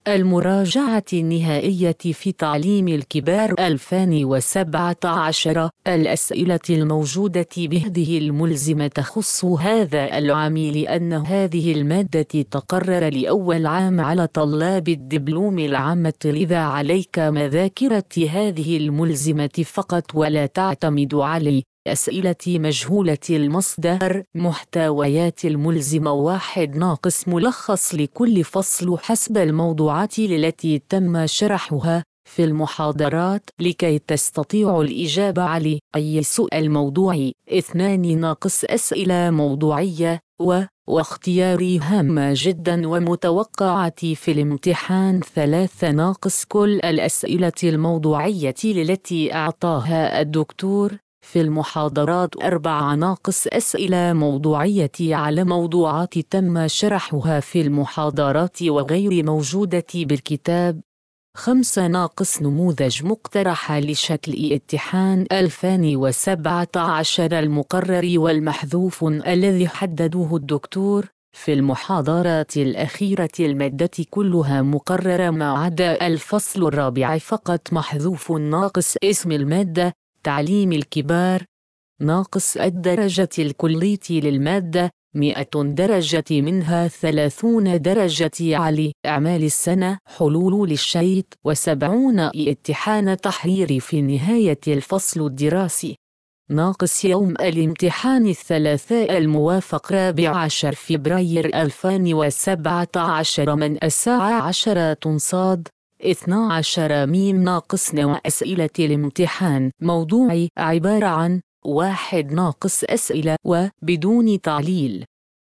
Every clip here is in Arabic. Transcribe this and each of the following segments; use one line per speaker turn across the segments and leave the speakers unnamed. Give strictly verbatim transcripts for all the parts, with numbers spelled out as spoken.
المراجعة النهائية في تعليم الكبار ألفين وسبعة عشر. الأسئلة الموجودة بهذه الملزمة تخص هذا العام، لأن هذه المادة تقرر لأول عام على طلاب الدبلوم العامة، لذا عليك مذاكرة هذه الملزمة فقط ولا تعتمد على أسئلة مجهولة المصدر. محتويات الملزمة: واحد ناقص ملخص لكل فصل حسب الموضوعات التي تم شرحها في المحاضرات لكي تستطيعوا الإجابة على أي سؤال موضوعي. اثنان ناقص أسئلة موضوعية و واختياري هامة جدا ومتوقعة في الامتحان. ثلاثة ناقص كل الأسئلة الموضوعية التي أعطاها الدكتور في المحاضرات. أربعة ناقص أسئلة موضوعية على موضوعات تم شرحها في المحاضرات وغير موجودة بالكتاب. خمسة ناقص نموذج مقترح لشكل امتحان ألفين وسبعة عشر المقرر والمحذوف الذي حدده الدكتور في المحاضرات الأخيرة. المادة كلها مقررة ما عدا الفصل الرابع فقط محذوف. ناقص اسم المادة تعليم الكبار. ناقص الدرجة الكلية للمادة مئة درجة، منها ثلاثون درجة على أعمال السنة حلول للشيط، وسبعون امتحان تحريري في نهاية الفصل الدراسي. ناقص يوم الامتحان الثلاثاء الموافق رابع عشر فبراير ألفين وسبعة عشر من الساعة عشرة صاد اثنا عشر ميم. ناقص نوع أسئلة الامتحان موضوعي عبارة عن واحد ناقص أسئلة وبدون تعليل.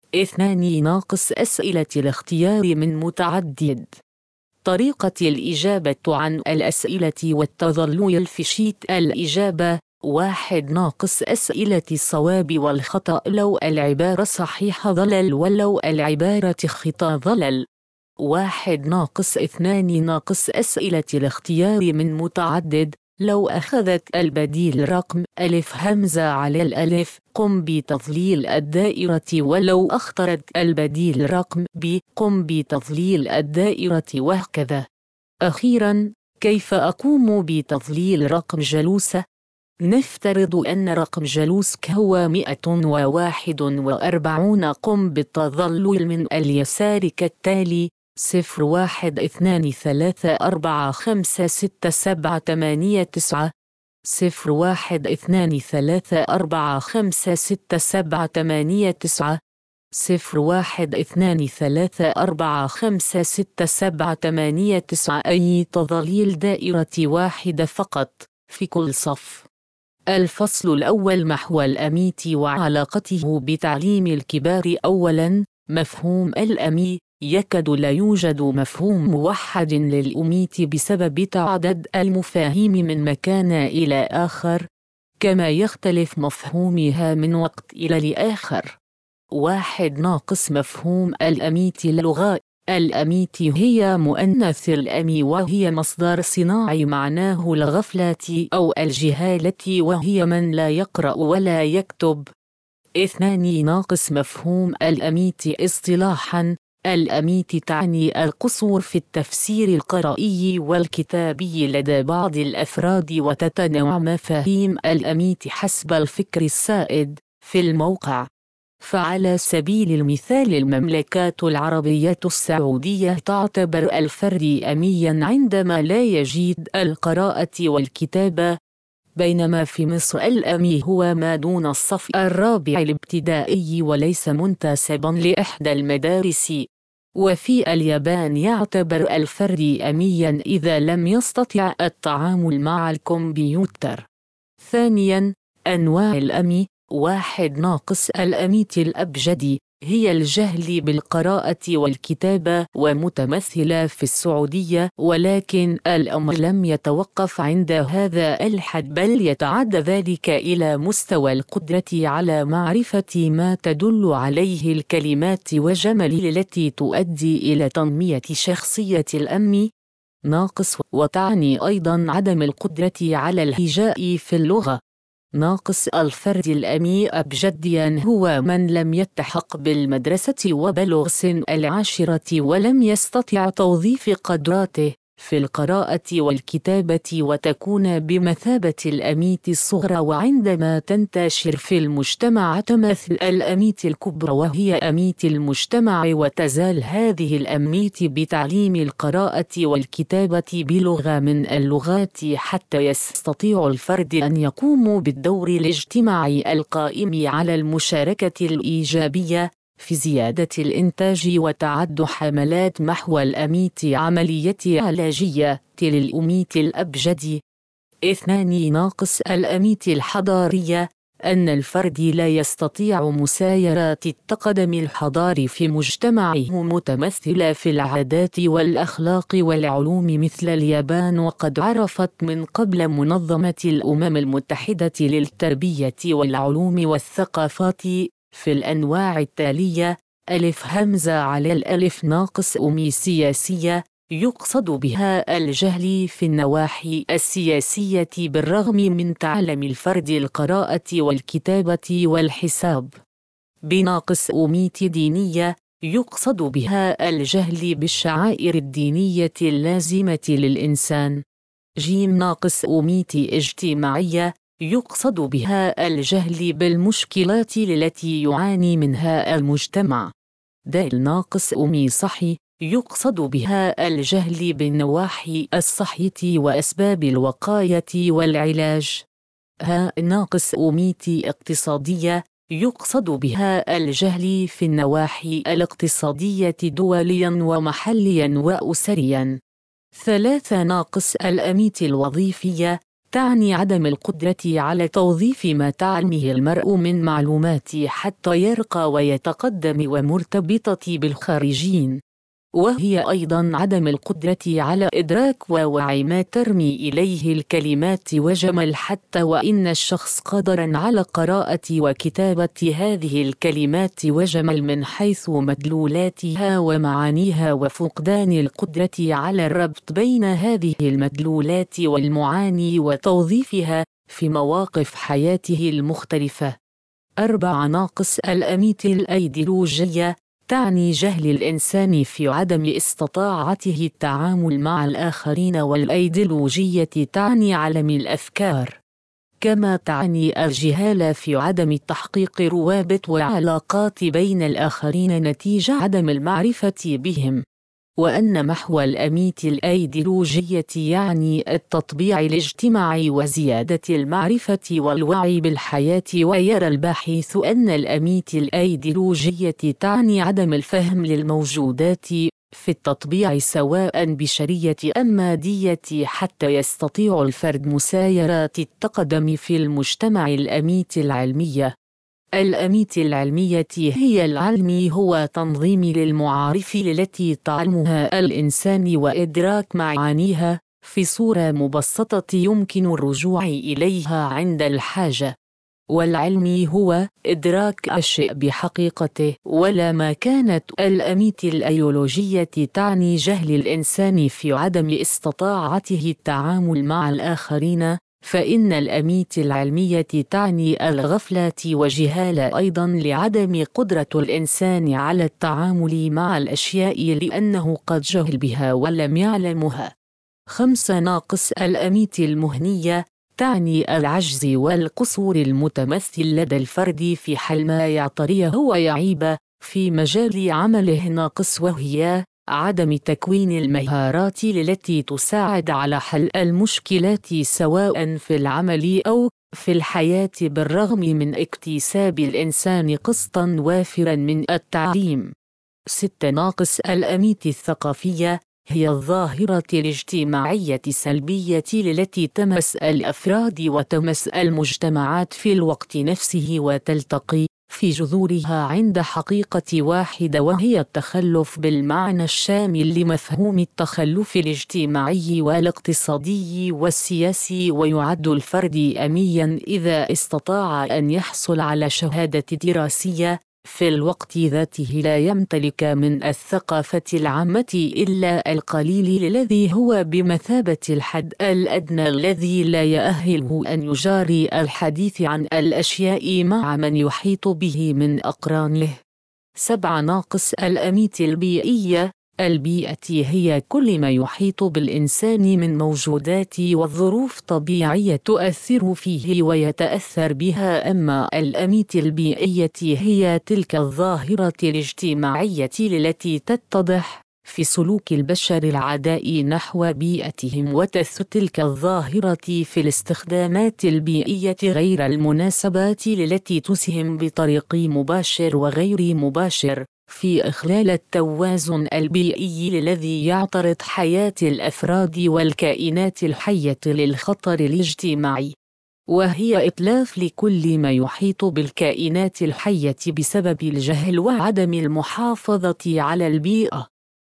اثنان ناقص أسئلة الاختيار من متعدد. طريقة الإجابة عن الأسئلة والتظلل في شيت الإجابة. واحد ناقص أسئلة الصواب والخطأ، لو العبارة صحيحة ظلل ولو العبارة خطأ ظلل. واحد ناقص اثنان ناقص أسئلة الاختيار من متعدد، لو أخذت البديل رقم ألف همزة على الألف قم بتظليل الدائرة، ولو اخترت البديل رقم ب قم بتظليل الدائرة، وهكذا. أخيرا، كيف أقوم بتظليل رقم جلوسة؟ نفترض أن رقم جلوسك هو مئة وواحد وأربعون. قم بالتظلل من اليسار كالتالي: صفر واحد اثنان ثلاثة أربعة خمسة ستة سبعة ثمانية تسعة. صفر واحد اثنان ثلاثة أربعة خمسة ستة سبعة ثمانية تسعة. صفر واحد اثنان ثلاثة أربعة خمسة ستة سبعة ثمانية تسعة. أي تظليل دائرة واحدة فقط في كل صف. الفصل الأول: محو الأميت وعلاقته بتعليم الكبار. أولاً، مفهوم الأمي. يكاد لا يوجد مفهوم موحد للأميت بسبب تعدد المفاهيم من مكان إلى آخر، كما يختلف مفهومها من وقت إلى لآخر. واحد ناقص مفهوم الأميت اللغة. الأميت هي مؤنث الأمي، وهي مصدر صناعي معناه الغفلة أو الجهالة، وهي من لا يقرأ ولا يكتب. اثنان ناقص مفهوم الأميت اصطلاحاً. الأميت تعني القصور في التفسير القرائي والكتابي لدى بعض الأفراد، وتتنوع مفاهيم الأميت حسب الفكر السائد في الموقع. فعلى سبيل المثال، المملكة العربية السعودية تعتبر الفرد أمياً عندما لا يجيد القراءة والكتابة، بينما في مصر الأمي هو ما دون الصف الرابع الابتدائي وليس منتسباً لإحدى المدارس. وفي اليابان يعتبر الفرد أمياً إذا لم يستطع التعامل مع الكمبيوتر. ثانياً، أنواع الأمي. واحد ناقص الأميت الأبجدي هي الجهل بالقراءة والكتابة، ومتمثلة في السعودية، ولكن الأمر لم يتوقف عند هذا الحد، بل يتعدى ذلك إلى مستوى القدرة على معرفة ما تدل عليه الكلمات وجمل التي تؤدي إلى تنمية شخصية الأمي. ناقص، وتعني أيضا عدم القدرة على الهجاء في اللغة. ناقص الفرد الأمي أبجديا هو من لم يلتحق بالمدرسة وبلغ سن العاشرة ولم يستطع توظيف قدراته في القراءة والكتابة وتكون بمثابة الأمية الصغرى، وعندما تنتشر في المجتمع تمثل الأمية الكبرى وهي أمية المجتمع، وتزال هذه الأمية بتعليم القراءة والكتابة بلغة من اللغات حتى يستطيع الفرد أن يقوم بالدور الاجتماعي القائم على المشاركة الإيجابية في زيادة الإنتاج وتعد حملات محو الأمية عملية علاجية للأمية الأبجدي. اثنان ناقص الأمية الحضارية أن الفرد لا يستطيع مسايرة التقدم الحضاري في مجتمعه متمثلة في العادات والأخلاق والعلوم مثل اليابان، وقد عرفت من قبل منظمة الأمم المتحدة للتربية والعلوم والثقافات في الأنواع التالية: ألف همزة على الألف ناقص أمي سياسية، يقصد بها الجهل في النواحي السياسية بالرغم من تعلم الفرد القراءة والكتابة والحساب. بناقص أمية دينية، يقصد بها الجهل بالشعائر الدينية اللازمة للإنسان. جيم ناقص أمية اجتماعية، يقصد بها الجهل بالمشكلات التي يعاني منها المجتمع. دال ناقص أمي صحي، يقصد بها الجهل بالنواحي الصحية وأسباب الوقاية والعلاج. ها ناقص أمية اقتصادية، يقصد بها الجهل في النواحي الاقتصادية دوليا ومحليا وأسريا. ثلاثة ناقص الأمية الوظيفية، تعني عدم القدرة على توظيف ما تعلمه المرء من معلومات حتى يرقى ويتقدم ومرتبطة بالخارجين، وهي أيضا عدم القدرة على إدراك ووعي ما ترمي إليه الكلمات وجمل، حتى وإن الشخص قادرا على قراءة وكتابة هذه الكلمات وجمل من حيث مدلولاتها ومعانيها، وفقدان القدرة على الربط بين هذه المدلولات والمعاني وتوظيفها في مواقف حياته المختلفة. أربع ناقص الأمية الأيديولوجية، تعني جهل الإنسان في عدم استطاعته التعامل مع الآخرين، والأيديولوجية تعني عالم الأفكار، كما تعني الجهالة في عدم تحقيق روابط وعلاقات بين الآخرين نتيجة عدم المعرفة بهم. وأن محو الأمية الأيديولوجية يعني التطبيع الاجتماعي وزيادة المعرفة والوعي بالحياة. ويرى الباحث أن الأمية الأيديولوجية تعني عدم الفهم للموجودات في التطبيع سواء بشرية أم مادية حتى يستطيع الفرد مسايرة التقدم في المجتمع. الأمية العلمية، الأمية العلمية هي العلم هو تنظيم للمعارف التي تعلمها الإنسان وإدراك معانيها في صورة مبسطة يمكن الرجوع إليها عند الحاجة. والعلم هو إدراك الشيء بحقيقته. ولما كانت الأمية الأيديولوجية تعني جهل الإنسان في عدم استطاعته التعامل مع الآخرين، فإن الأمية العلمية تعني الغفلة وجهالة أيضا لعدم قدرة الإنسان على التعامل مع الأشياء لأنه قد جهل بها ولم يعلمها. خمسة ناقص الأمية المهنية، تعني العجز والقصور المتمثل لدى الفرد في حل ما يعتريه ويعيب في مجال عمله. ناقص وهي عدم تكوين المهارات التي تساعد على حل المشكلات سواء في العمل أو في الحياة بالرغم من اكتساب الإنسان قسطا وافرا من التعليم. ستة ناقص الأمية الثقافية، هي الظاهرة الاجتماعية السلبية التي تمس الأفراد وتمس المجتمعات في الوقت نفسه وتلتقي في جذورها عند حقيقة واحدة، وهي التخلف بالمعنى الشامل لمفهوم التخلف الاجتماعي والاقتصادي والسياسي. ويعد الفرد أمياً إذا استطاع أن يحصل على شهادة دراسية في الوقت ذاته لا يمتلك من الثقافة العامة إلا القليل الذي هو بمثابة الحد الأدنى الذي لا يؤهله أن يجاري الحديث عن الأشياء مع من يحيط به من أقرانه. سبعة ناقص الأميت البيئية. البيئة هي كل ما يحيط بالإنسان من موجودات وظروف طبيعية تؤثر فيه ويتأثر بها، أما الأميت البيئية هي تلك الظاهرة الاجتماعية التي تتضح في سلوك البشر العداء نحو بيئتهم، وتثبت تلك الظاهرة في الاستخدامات البيئية غير المناسبات التي تسهم بطريق مباشر وغير مباشر في إخلال التوازن البيئي الذي يعترض حياة الأفراد والكائنات الحية للخطر الاجتماعي، وهي إتلاف لكل ما يحيط بالكائنات الحية بسبب الجهل وعدم المحافظة على البيئة.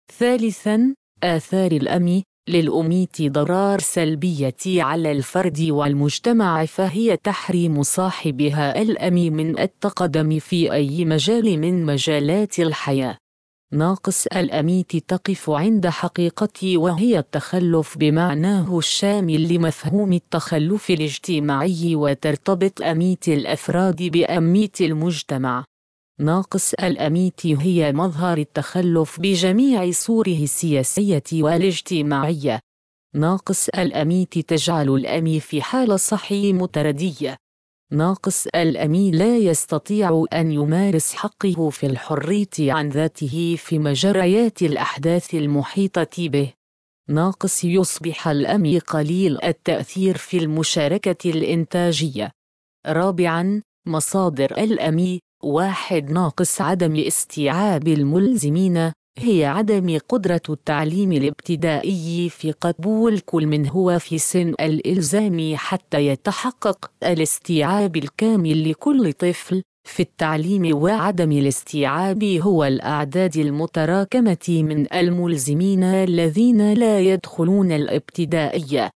ثالثاً، آثار الأمي للأميت ضرار سلبية على الفرد والمجتمع، فهي تحريم صاحبها الأمي من التقدم في أي مجال من مجالات الحياة. ناقص الأميت تقف عند حقيقة، وهي التخلف بمعناه الشامل لمفهوم التخلف الاجتماعي، وترتبط أميت الأفراد بأميت المجتمع. ناقص الأميت هي مظهر التخلف بجميع صوره السياسية والاجتماعية. ناقص الأميت تجعل الأمي في حالة صحي متردية. ناقص الأمي لا يستطيع أن يمارس حقه في الحرية عن ذاته في مجريات الأحداث المحيطة به. ناقص يصبح الأمي قليل التأثير في المشاركة الإنتاجية. رابعاً، مصادر الأمي. واحد ناقص عدم استيعاب الملزمين، هي عدم قدرة التعليم الابتدائي في قبول كل من هو في سن الإلزام حتى يتحقق الاستيعاب الكامل لكل طفل في التعليم، وعدم الاستيعاب هو الأعداد المتراكمة من الملزمين الذين لا يدخلون الابتدائية.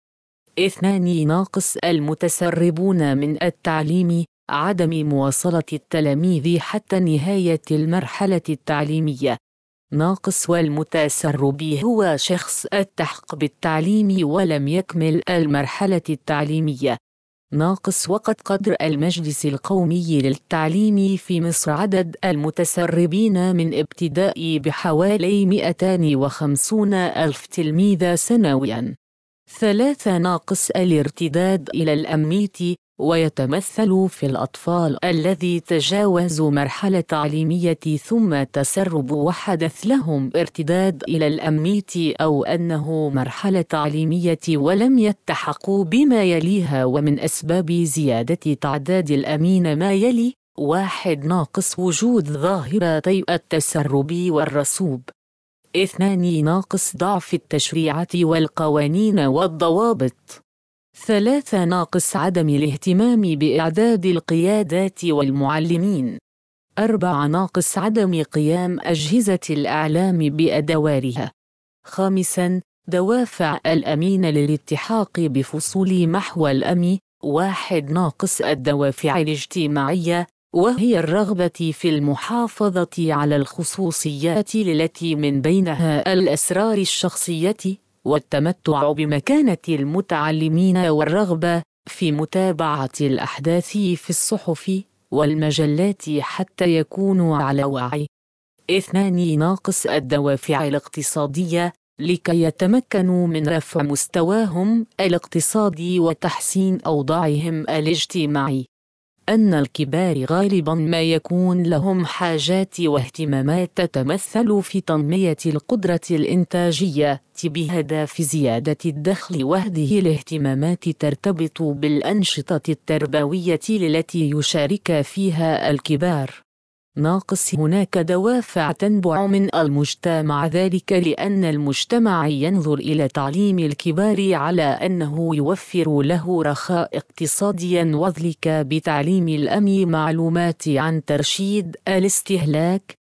اثنان ناقص المتسربون من التعليم، عدم مواصلة التلاميذ حتى نهاية المرحلة التعليمية. ناقص والمتسرب هو شخص التحق بالتعليم ولم يكمل المرحلة التعليمية. ناقص وقد قدر المجلس القومي للتعليم في مصر عدد المتسربين من ابتدائي بحوالي مئتين وخمسين ألف تلميذ سنوياً. ثلاثة ناقص الارتداد إلى الأميت، ويتمثل في الأطفال الذي تجاوزوا مرحلة تعليمية ثم تسرب وحدث لهم ارتداد إلى الأميت، أو أنه مرحلة تعليمية ولم يلتحقوا بما يليها، ومن أسباب زيادة تعداد الأمين ما يلي: واحد ناقص وجود ظاهرتي التسرب والرسوب. اثنان ناقص ضعف التشريعات والقوانين والضوابط. ثلاثة ناقص عدم الاهتمام بإعداد القيادات والمعلمين. أربعة ناقص عدم قيام أجهزة الإعلام بأدوارها. خامساً، دوافع الأمين للالتحاق بفصول محو الأمي. واحد ناقص الدوافع الاجتماعية، وهي الرغبة في المحافظة على الخصوصيات التي من بينها الأسرار الشخصية، والتمتع بمكانة المتعلمين، والرغبة في متابعة الأحداث في الصحف والمجلات حتى يكونوا على وعي. اثنان ناقص الدوافع الاقتصادية، لكي يتمكنوا من رفع مستواهم الاقتصادي وتحسين أوضاعهم الاجتماعي. أن الكبار غالباً ما يكون لهم حاجات واهتمامات تتمثل في تنمية القدرة الإنتاجية بهدف زيادة الدخل، وهذه الاهتمامات ترتبط بالأنشطة التربوية التي يشارك فيها الكبار. ناقص هناك دوافع تنبع من المجتمع، ذلك لأن المجتمع ينظر إلى تعليم الكبار على أنه يوفر له رخاء اقتصاديا، وذلك بتعليم الأمي معلومات عن ترشيد الاستهلاك،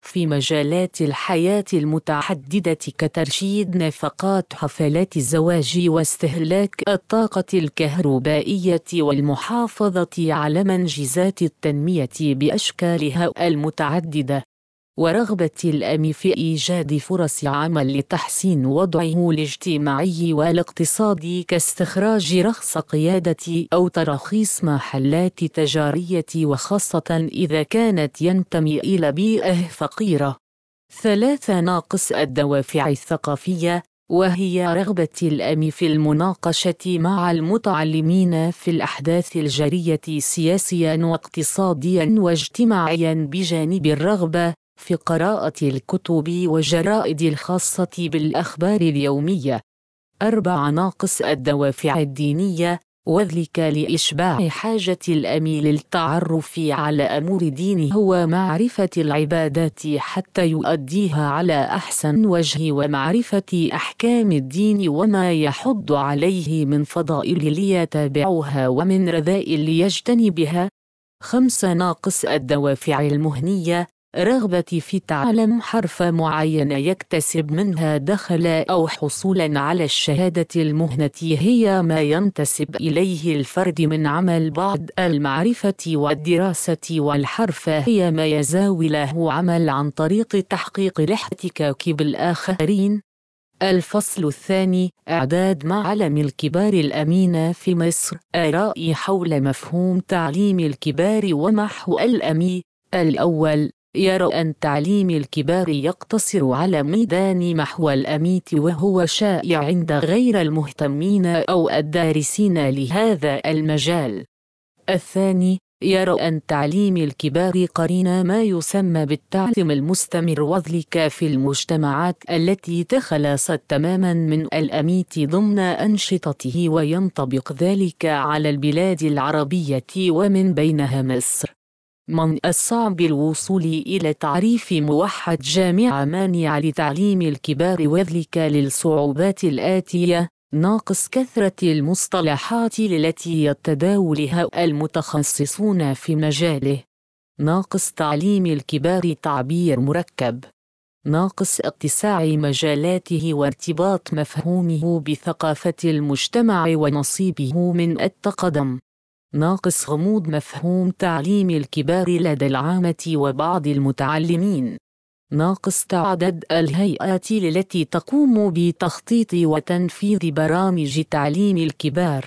في مجالات الحياة المتعددة كترشيد نفقات حفلات الزواج واستهلاك الطاقة الكهربائية والمحافظة على منجزات التنمية بأشكالها المتعددة، ورغبة الأم في إيجاد فرص عمل لتحسين وضعه الاجتماعي والاقتصادي كاستخراج رخص قيادة أو تراخيص محلات تجارية، وخاصة إذا كانت ينتمي إلى بيئة فقيرة. ثلاثة ناقص الدوافع الثقافية، وهي رغبة الأم في المناقشة مع المتعلمين في الأحداث الجارية سياسياً واقتصادياً واجتماعياً، بجانب الرغبة في قراءة الكتب والجرائد الخاصة بالأخبار اليومية. أربعة ناقص الدوافع الدينية، وذلك لإشباع حاجة الأم للتعرف على أمور دينه ومعرفة العبادات حتى يؤديها على أحسن وجه، ومعرفة أحكام الدين وما يحض عليه من فضائل ليتبعها ومن رذائل ليجتنبها. خمسة ناقص الدوافع المهنية، رغبة في تعلم حرف معين يكتسب منها دخلا أو حصولا على الشهادة المهنة هي ما ينتسب إليه الفرد من عمل بعض المعرفة والدراسة، والحرف هي ما يزاوي له عمل عن طريق تحقيق الاحتكاك بالآخرين. الفصل الثاني: إعداد معلم الكبار الأمين في مصر. آراء حول مفهوم تعليم الكبار ومحو الأمي. الأول: يرى أن تعليم الكبار يقتصر على ميدان محو الأميت، وهو شائع عند غير المهتمين أو الدارسين لهذا المجال. الثاني: يرى أن تعليم الكبار قرين ما يسمى بالتعليم المستمر، وذلك في المجتمعات التي تخلصت تماما من الأميت ضمن أنشطته، وينطبق ذلك على البلاد العربية ومن بينها مصر. من الصعب الوصول إلى تعريف موحد جامع مانع لتعليم الكبار، وذلك للصعوبات الآتية: ناقص كثرة المصطلحات التي يتداولها المتخصصون في مجاله، ناقص تعليم الكبار تعبير مركب، ناقص اتساع مجالاته وارتباط مفهومه بثقافة المجتمع ونصيبه من التقدم، ناقص غموض مفهوم تعليم الكبار لدى العامة وبعض المتعلمين، ناقص تعدد الهيئات التي تقوم بتخطيط وتنفيذ برامج تعليم الكبار.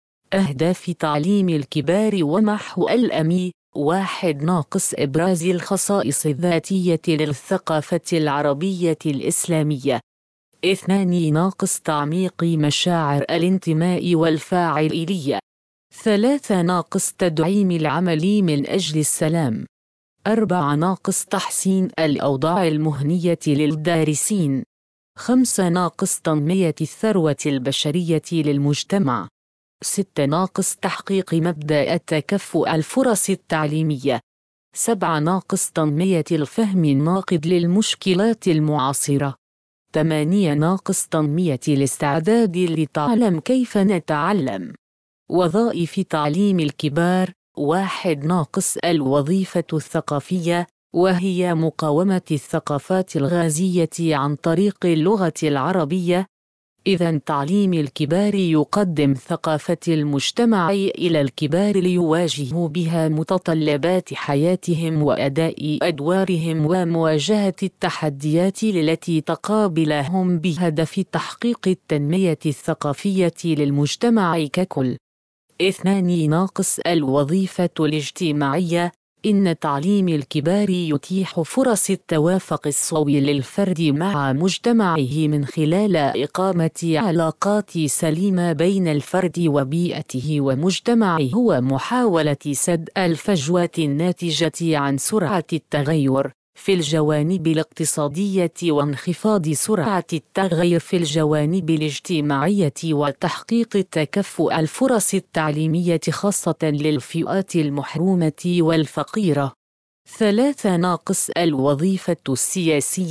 أهداف تعليم الكبار ومحو الأمي: واحد ناقص إبراز الخصائص الذاتية للثقافة العربية الإسلامية. اثنان ناقص تعميق مشاعر الانتماء والفاعلية. ثلاثة ناقص تدعيم العمل من أجل السلام. أربعة ناقص تحسين الأوضاع المهنية للدارسين. خمسة ناقص تنمية الثروة البشرية للمجتمع. ستة ناقص تحقيق مبدأ التكافؤ الفرص التعليمية. سبعة ناقص تنمية الفهم الناقد للمشكلات المعاصرة. ثمانية ناقص تنمية الاستعداد لتعلم كيف نتعلم. وظائف تعليم الكبار: واحد ناقص الوظيفة الثقافية، وهي مقاومة الثقافات الغازية عن طريق اللغة العربية. إذن تعليم الكبار يقدم ثقافة المجتمع إلى الكبار ليواجهوا بها متطلبات حياتهم وأداء أدوارهم ومواجهة التحديات التي تقابلهم بهدف تحقيق التنمية الثقافية للمجتمع ككل. اثنان ناقص الوظيفة الاجتماعية: إن تعليم الكبار يتيح فرص التوافق السوي للفرد مع مجتمعه من خلال إقامة علاقات سليمة بين الفرد وبيئته ومجتمعه، ومحاولة سد الفجوات الناتجة عن سرعة التغير في الجوانب الاقتصادية وانخفاض سرعة التغير في الجوانب الاجتماعية، وتحقيق تكافؤ الفرص التعليمية خاصة للفئات المحرومة والفقيرة. ثلاثة ناقص الوظيفة السياسية: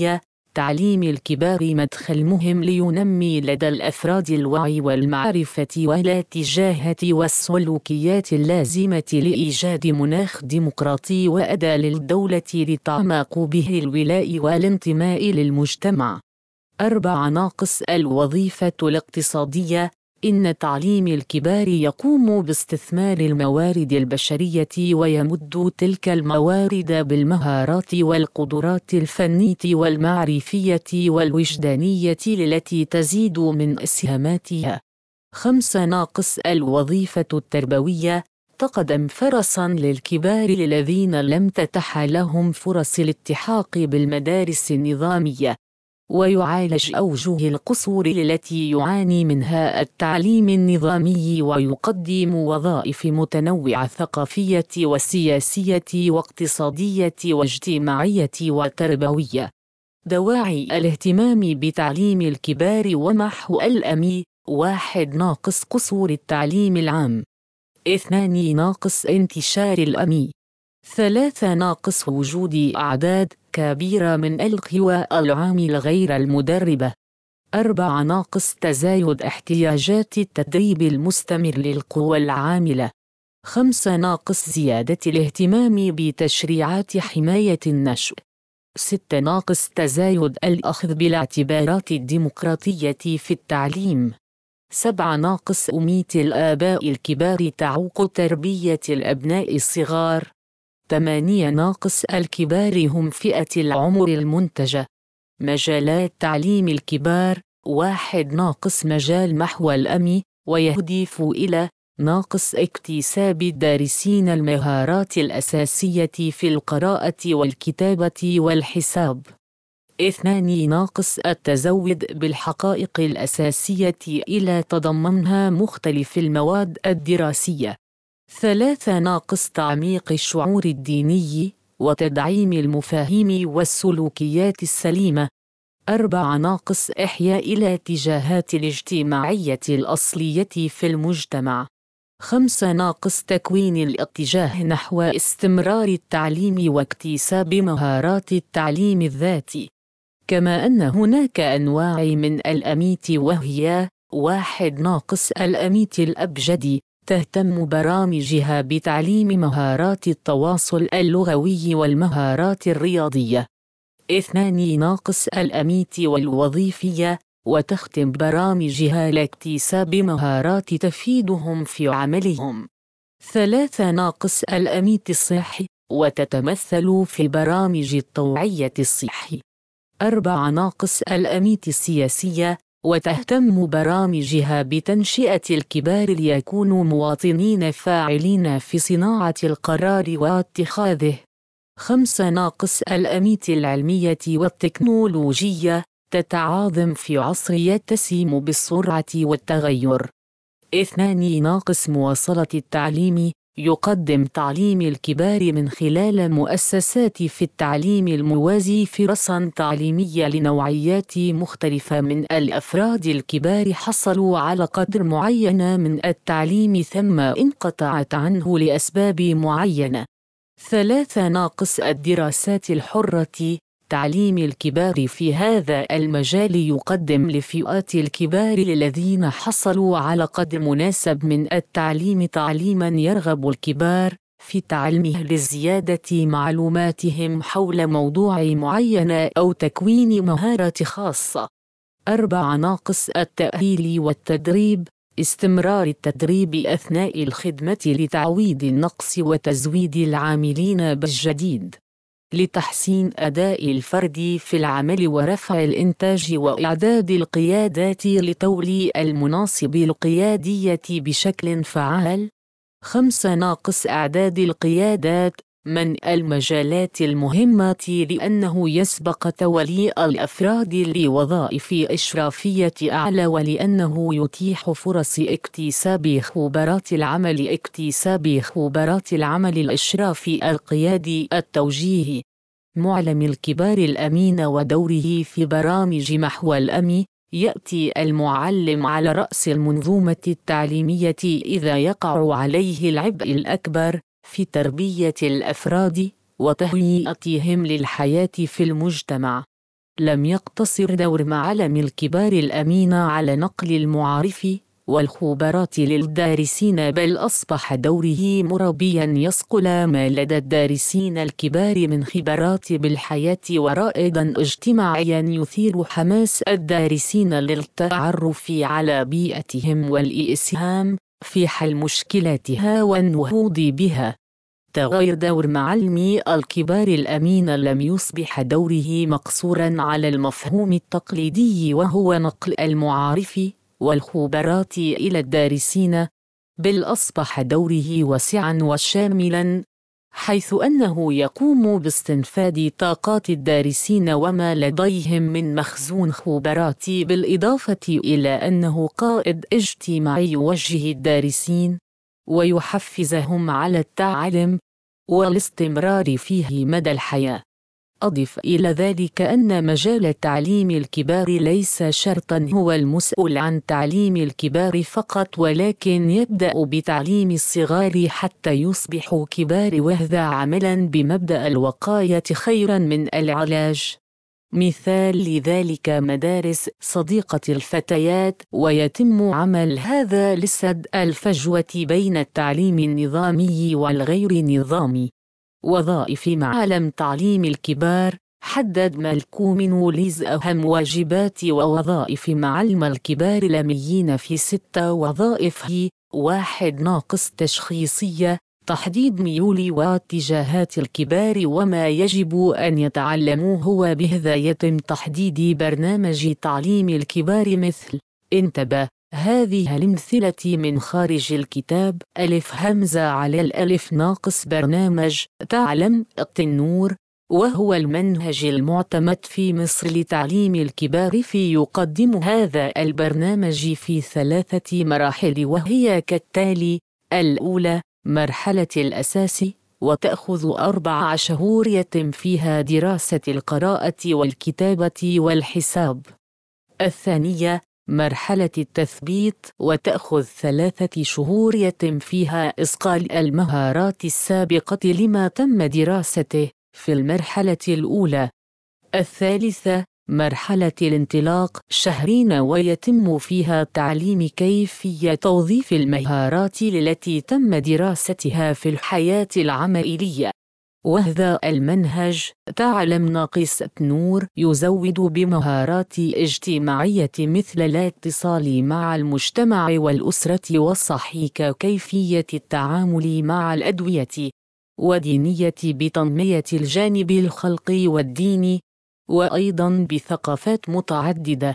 تعليم الكبار مدخل مهم لينمي لدى الأفراد الوعي والمعرفة والاتجاهات والسلوكيات اللازمة لإيجاد مناخ ديمقراطي وأداة للدولة لتعمق به الولاء والانتماء للمجتمع. أربعة ناقص الوظيفة الاقتصادية. إن تعليم الكبار يقوم باستثمار الموارد البشرية ويمد تلك الموارد بالمهارات والقدرات الفنية والمعرفية والوجدانية التي تزيد من إسهاماتها. خمسة ناقص الوظيفة التربوية. تقدم فرصاً للكبار الذين لم تتح لهم فرص الالتحاق بالمدارس النظامية، ويعالج أوجه القصور التي يعاني منها التعليم النظامي، ويقدم وظائف متنوعة ثقافية وسياسية واقتصادية واجتماعية وتربوية. دواعي الاهتمام بتعليم الكبار ومحو الأمي. واحد ناقص قصور التعليم العام. اثنان ناقص انتشار الأمي. ثلاثة ناقص وجود أعداد كبيرة من القوى العاملة غير المدربة. أربعة ناقص تزايد احتياجات التدريب المستمر للقوى العاملة. خمسة ناقص زيادة الاهتمام بتشريعات حماية النشء. ستة ناقص تزايد الأخذ بالاعتبارات الديمقراطية في التعليم. سبعة ناقص أمية الآباء الكبار تعوق تربية الأبناء الصغار. ثمانية ناقص الكبار هم فئة العمر المنتجة. مجالات تعليم الكبار. واحد ناقص مجال محو الأمي، ويهدف إلى ناقص اكتساب الدارسين المهارات الأساسية في القراءة والكتابة والحساب. اثنان ناقص التزود بالحقائق الأساسية إلى تضمنها مختلف المواد الدراسية. ثلاثة ناقص تعميق الشعور الديني وتدعيم المفاهيم والسلوكيات السليمة. أربعة ناقص إحياء الاتجاهات الاجتماعية الأصلية في المجتمع. خمسة ناقص تكوين الاتجاه نحو استمرار التعليم واكتساب مهارات التعليم الذاتي. كما أن هناك أنواع من الأميت، وهي: واحد ناقص الأميت الأبجدي، تهتم برامجها بتعليم مهارات التواصل اللغوي والمهارات الرياضية. اثنان ناقص الأميت والوظيفية، وتختم برامجها لاكتساب مهارات تفيدهم في عملهم. ثلاثة ناقص الأميت الصحي، وتتمثل في برامج التوعية الصحي. أربعة ناقص الأميت السياسية، وتهتم برامجها بتنشئة الكبار ليكونوا مواطنين فاعلين في صناعة القرار واتخاذه. خمسة ناقص الأميت العلمية والتكنولوجية، تتعاظم في عصر يتسم بالسرعة والتغير. اثنان ناقص مواصلة التعليم، يقدم تعليم الكبار من خلال مؤسسات في التعليم الموازي فرصاً تعليمية لنوعيات مختلفة من الأفراد الكبار حصلوا على قدر معين من التعليم ثم انقطعت عنه لأسباب معينة. ثلاثة ناقص الدراسات الحرة، تعليم الكبار في هذا المجال يقدم لفئات الكبار الذين حصلوا على قدر مناسب من التعليم تعليماً يرغب الكبار في تعلمه لزيادة معلوماتهم حول موضوع معين أو تكوين مهارة خاصة. أربعة ناقص التأهيل والتدريب، استمرار التدريب أثناء الخدمة لتعويض النقص وتزويد العاملين بالجديد، لتحسين أداء الفرد في العمل ورفع الإنتاج وإعداد القيادات لتولي المناصب القيادية بشكل فعال. خمسة ناقص إعداد القيادات، من المجالات المهمة لأنه يسبق تولي الأفراد لوظائف إشرافية أعلى، ولأنه يتيح فرص اكتساب خبرات العمل اكتساب خبرات العمل الإشرافي القيادي التوجيهي. معلم الكبار الأمين ودوره في برامج محو الأمي، يأتي المعلم على رأس المنظومة التعليمية إذا يقع عليه العبء الأكبر في تربية الأفراد وتهيئتهم للحياة في المجتمع. لم يقتصر دور معلم الكبار الأمين على نقل المعارف والخبرات للدارسين، بل أصبح دوره مربياً يصقل ما لدى الدارسين الكبار من خبرات بالحياة، ورائداً اجتماعياً يثير حماس الدارسين للتعرف على بيئتهم والإسهام في حل مشكلاتها والنهوض بها. تغير دور معلمي الكبار الأمين لم يصبح دوره مقصوراً على المفهوم التقليدي وهو نقل المعارف والخبرات إلى الدارسين، بل أصبح دوره واسعاً وشاملاً، حيث أنه يقوم باستنفاد طاقات الدارسين وما لديهم من مخزون خبرات، بالإضافة إلى أنه قائد اجتماعي يوجه الدارسين ويحفزهم على التعلم والاستمرار فيه مدى الحياة. أضف إلى ذلك أن مجال تعليم الكبار ليس شرطاً هو المسؤول عن تعليم الكبار فقط، ولكن يبدأ بتعليم الصغار حتى يصبحوا كبار، وهذا عملاً بمبدأ الوقاية خيراً من العلاج. مثال لذلك مدارس صديقة الفتيات، ويتم عمل هذا لسد الفجوة بين التعليم النظامي والغير نظامي. وظائف معلم تعليم الكبار. حدد مالكوم وليز أهم واجبات ووظائف معلم الكبار الأميين في ست وظائف هي: واحد ناقص تشخيصية، تحديد ميول واتجاهات الكبار وما يجب أن يتعلموه، وبهذا يتم تحديد برنامج تعليم الكبار. مثل: انتبه، هذه الأمثلة من خارج الكتاب: ألف همزة على الألف ناقص برنامج تعلم التنور، وهو المنهج المعتمد في مصر لتعليم الكبار، في يقدم هذا البرنامج في ثلاثة مراحل، وهي كالتالي: الأولى مرحلة الأساس، وتأخذ أربع شهور يتم فيها دراسة القراءة والكتابة والحساب. الثانية مرحلة التثبيت، وتأخذ ثلاثة شهور يتم فيها إصقال المهارات السابقة لما تم دراسته في المرحلة الأولى. الثالثة مرحلة الانطلاق، شهرين، ويتم فيها تعليم كيفية توظيف المهارات التي تم دراستها في الحياة العملية. وهذا المنهج تعلم ناقص التنور يزود بمهارات اجتماعية مثل الاتصال مع المجتمع والأسرة والصحي، كيفية التعامل مع الأدوية، ودينية بتنمية الجانب الخلقي والديني، وأيضاً بثقافات متعددة.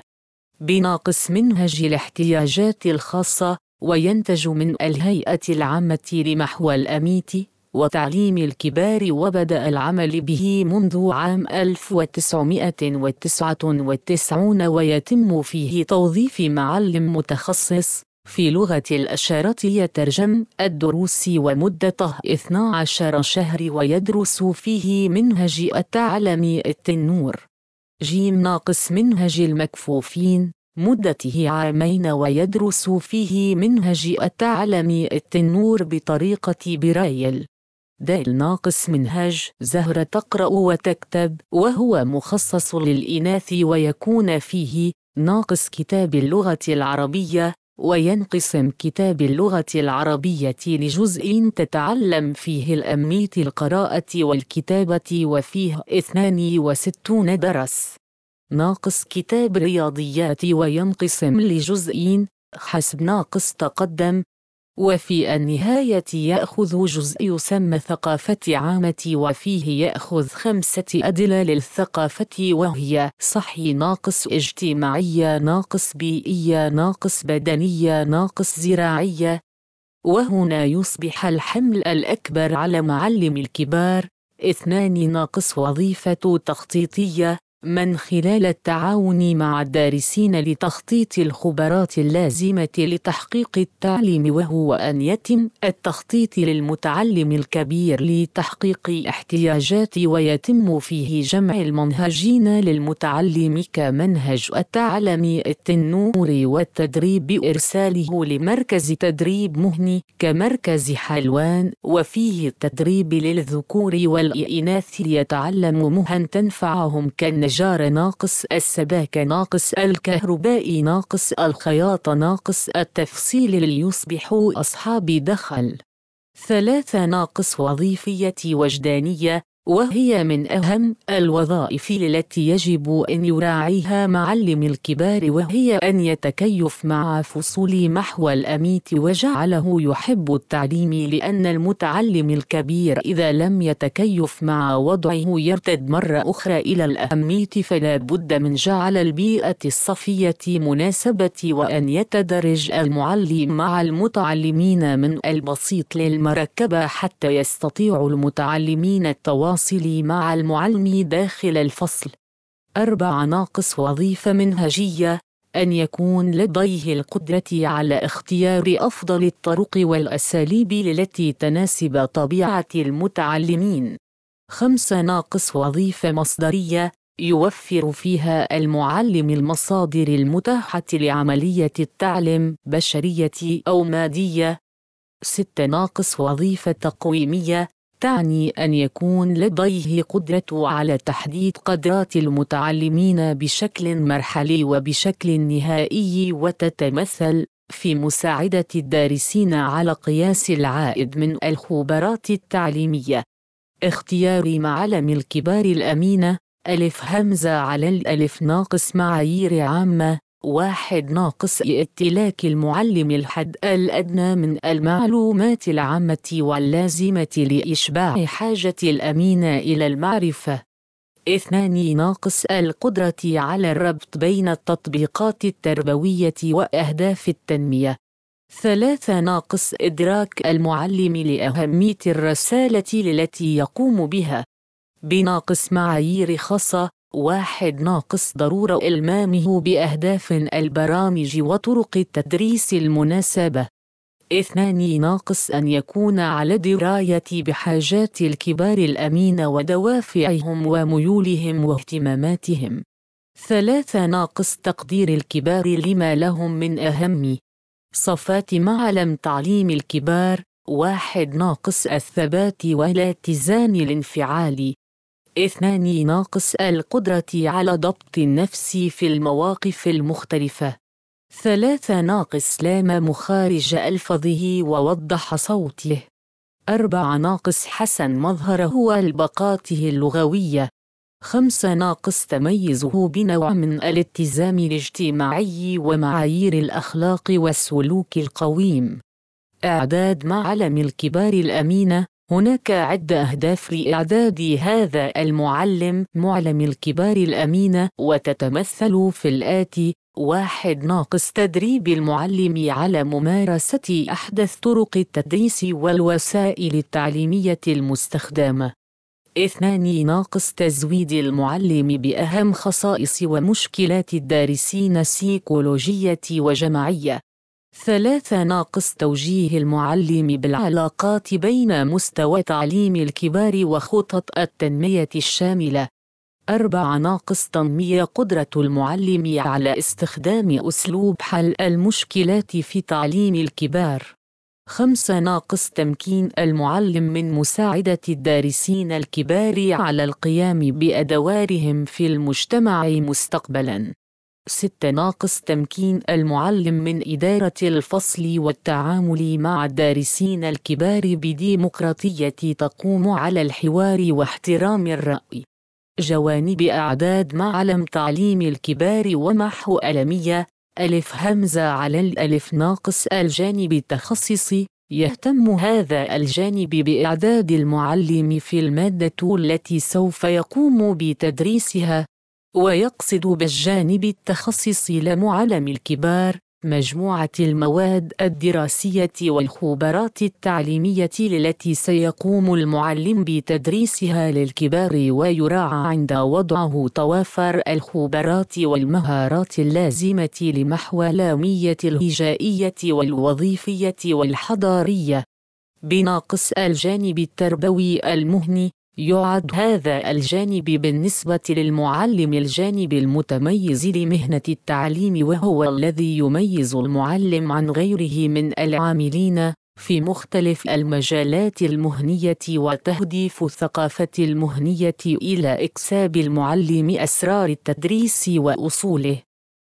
بناقص منهج الاحتياجات الخاصة، وينتج من الهيئة العامة لمحو الأميت وتعليم الكبار، وبدأ العمل به منذ عام ألف وتسعمائة وتسعة وتسعين، ويتم فيه توظيف معلم متخصص في لغة الإشارة يترجم الدروس، ومدته اثني عشر شهر، ويدرس فيه منهج التعلم التنور. جيم ناقص منهج المكفوفين، مدته عامين، ويدرس فيه منهج التعلم التنور بطريقة برايل. دال ناقص منهج زهرة تقرأ وتكتب، وهو مخصص للإناث، ويكون فيه ناقص كتاب اللغة العربية، وينقسم كتاب اللغة العربية لجزء تتعلم فيه الأميت القراءة والكتابة، وفيه اثنان وستون درس. ناقص كتاب رياضيات، وينقسم لجزئين حسب ناقص تقدم، وفي النهاية يأخذ جزء يسمى ثقافة عامة، وفيه يأخذ خمسة أدلة للثقافة، وهي صحي ناقص اجتماعية ناقص بيئية ناقص بدنية ناقص زراعية. وهنا يصبح الحمل الأكبر على معلم الكبار، اثنان ناقص وظيفة تخطيطية، من خلال التعاون مع الدارسين لتخطيط الخبرات اللازمة لتحقيق التعليم، وهو أن يتم التخطيط للمتعلم الكبير لتحقيق احتياجات، ويتم فيه جمع المنهجين للمتعلم كمنهج التعلم التنور والتدريب بإرساله لمركز تدريب مهني كمركز حلوان، وفيه التدريب للذكور والإناث ليتعلموا مهن تنفعهم كالنجاح النجار ناقص السباك ناقص الكهرباء ناقص الخياط ناقص التفصيل ليصبحوا أصحاب دخل. ثلاثة ناقص وظيفية وجدانية، وهي من أهم الوظائف التي يجب أن يراعيها معلم الكبار، وهي أن يتكيف مع فصول محو الأميت وجعله يحب التعليم، لأن المتعلم الكبير إذا لم يتكيف مع وضعه يرتد مرة أخرى إلى الأميت، فلا بد من جعل البيئة الصفية مناسبة، وأن يتدرج المعلم مع المتعلمين من البسيط للمركبة حتى يستطيع المتعلمين التواصل مع المعلم داخل الفصل. أربعة ناقص وظيفة منهجية، أن يكون لديه القدرة على اختيار أفضل الطرق والأساليب التي تناسب طبيعة المتعلمين. خمسة ناقص وظيفة مصدرية، يوفر فيها المعلم المصادر المتاحة لعملية التعليم بشرية أو مادية. ستة ناقص وظيفة تقويمية، تعني أن يكون لديه قدرة على تحديد قدرات المتعلمين بشكل مرحلي وبشكل نهائي، وتتمثل في مساعدة الدارسين على قياس العائد من الخبرات التعليمية. اختيار معلم الكبار الأمينة، ألف همزة على الألف ناقص معايير عامة. واحد ناقص ائتلاك المعلم الحد الأدنى من المعلومات العامة واللازمة لإشباع حاجة الأمين إلى المعرفة. اثنان ناقص القدرة على الربط بين التطبيقات التربوية وأهداف التنمية. ثلاثة ناقص إدراك المعلم لأهمية الرسالة التي يقوم بها بناقص معايير خاصة. واحد ناقص ضرورة إلمامه بأهداف البرامج وطرق التدريس المناسبة. اثنان ناقص أن يكون على دراية بحاجات الكبار الأمين ودوافعهم وميولهم واهتماماتهم. ثلاثة ناقص تقدير الكبار لما لهم من أهم صفات معلم تعليم الكبار. واحد ناقص الثبات والاتزان الانفعالي. اثنان ناقص القدرة على ضبط النفس في المواقف المختلفة. ثلاثة ناقص لام مخارج ألفاظه ووضح صوته. أربعة ناقص حسن مظهره والبقاته اللغوية. خمسة ناقص تميزه بنوع من الاتزان الاجتماعي ومعايير الأخلاق والسلوك القويم. إعداد معلم الكبار الأمينة، هناك عدة أهداف لإعداد هذا المعلم معلم الكبار الأمينة، وتتمثل في الآتي: واحد ناقص تدريب المعلم على ممارسة أحدث طرق التدريس والوسائل التعليمية المستخدمة. اثنان ناقص تزويد المعلم بأهم خصائص ومشكلات الدارسين السيكولوجية وجماعية. ثلاثة ناقص توجيه المعلم بالعلاقات بين مستوى تعليم الكبار وخطط التنمية الشاملة. أربعة ناقص تنمية قدرة المعلم على استخدام أسلوب حل المشكلات في تعليم الكبار. خمسة ناقص تمكين المعلم من مساعدة الدارسين الكبار على القيام بأدوارهم في المجتمع مستقبلاً. ستة ناقص تمكين المعلم من إدارة الفصل والتعامل مع الدارسين الكبار بديمقراطية تقوم على الحوار واحترام الرأي. جوانب أعداد معلم تعليم الكبار ومحو ألمية. ألف همزة على الألف ناقص الجانب التخصصي، يهتم هذا الجانب بإعداد المعلم في المادة التي سوف يقوم بتدريسها، ويقصد بالجانب التخصصي لمعلم الكبار مجموعة المواد الدراسية والخبرات التعليمية التي سيقوم المعلم بتدريسها للكبار، ويراعى عند وضعه توافر الخبرات والمهارات اللازمة لمحو الآلامية الهجائية والوظيفية والحضارية. بناقص الجانب التربوي المهني، يعد هذا الجانب بالنسبة للمعلم الجانب المتميز لمهنة التعليم، وهو الذي يميز المعلم عن غيره من العاملين في مختلف المجالات المهنية، وتهدف الثقافة المهنية إلى إكساب المعلم أسرار التدريس وأصوله،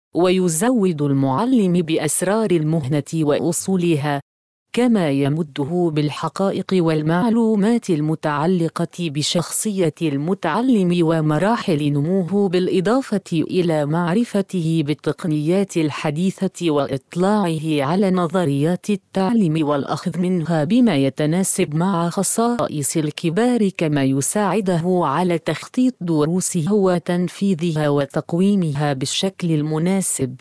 ويزود المعلم بأسرار المهنة وأصولها، كما يمده بالحقائق والمعلومات المتعلقة بشخصية المتعلم ومراحل نموه، بالإضافة إلى معرفته بالتقنيات الحديثة وإطلاعه على نظريات التعليم والأخذ منها بما يتناسب مع خصائص الكبار، كما يساعده على تخطيط دروسه وتنفيذها وتقويمها بالشكل المناسب.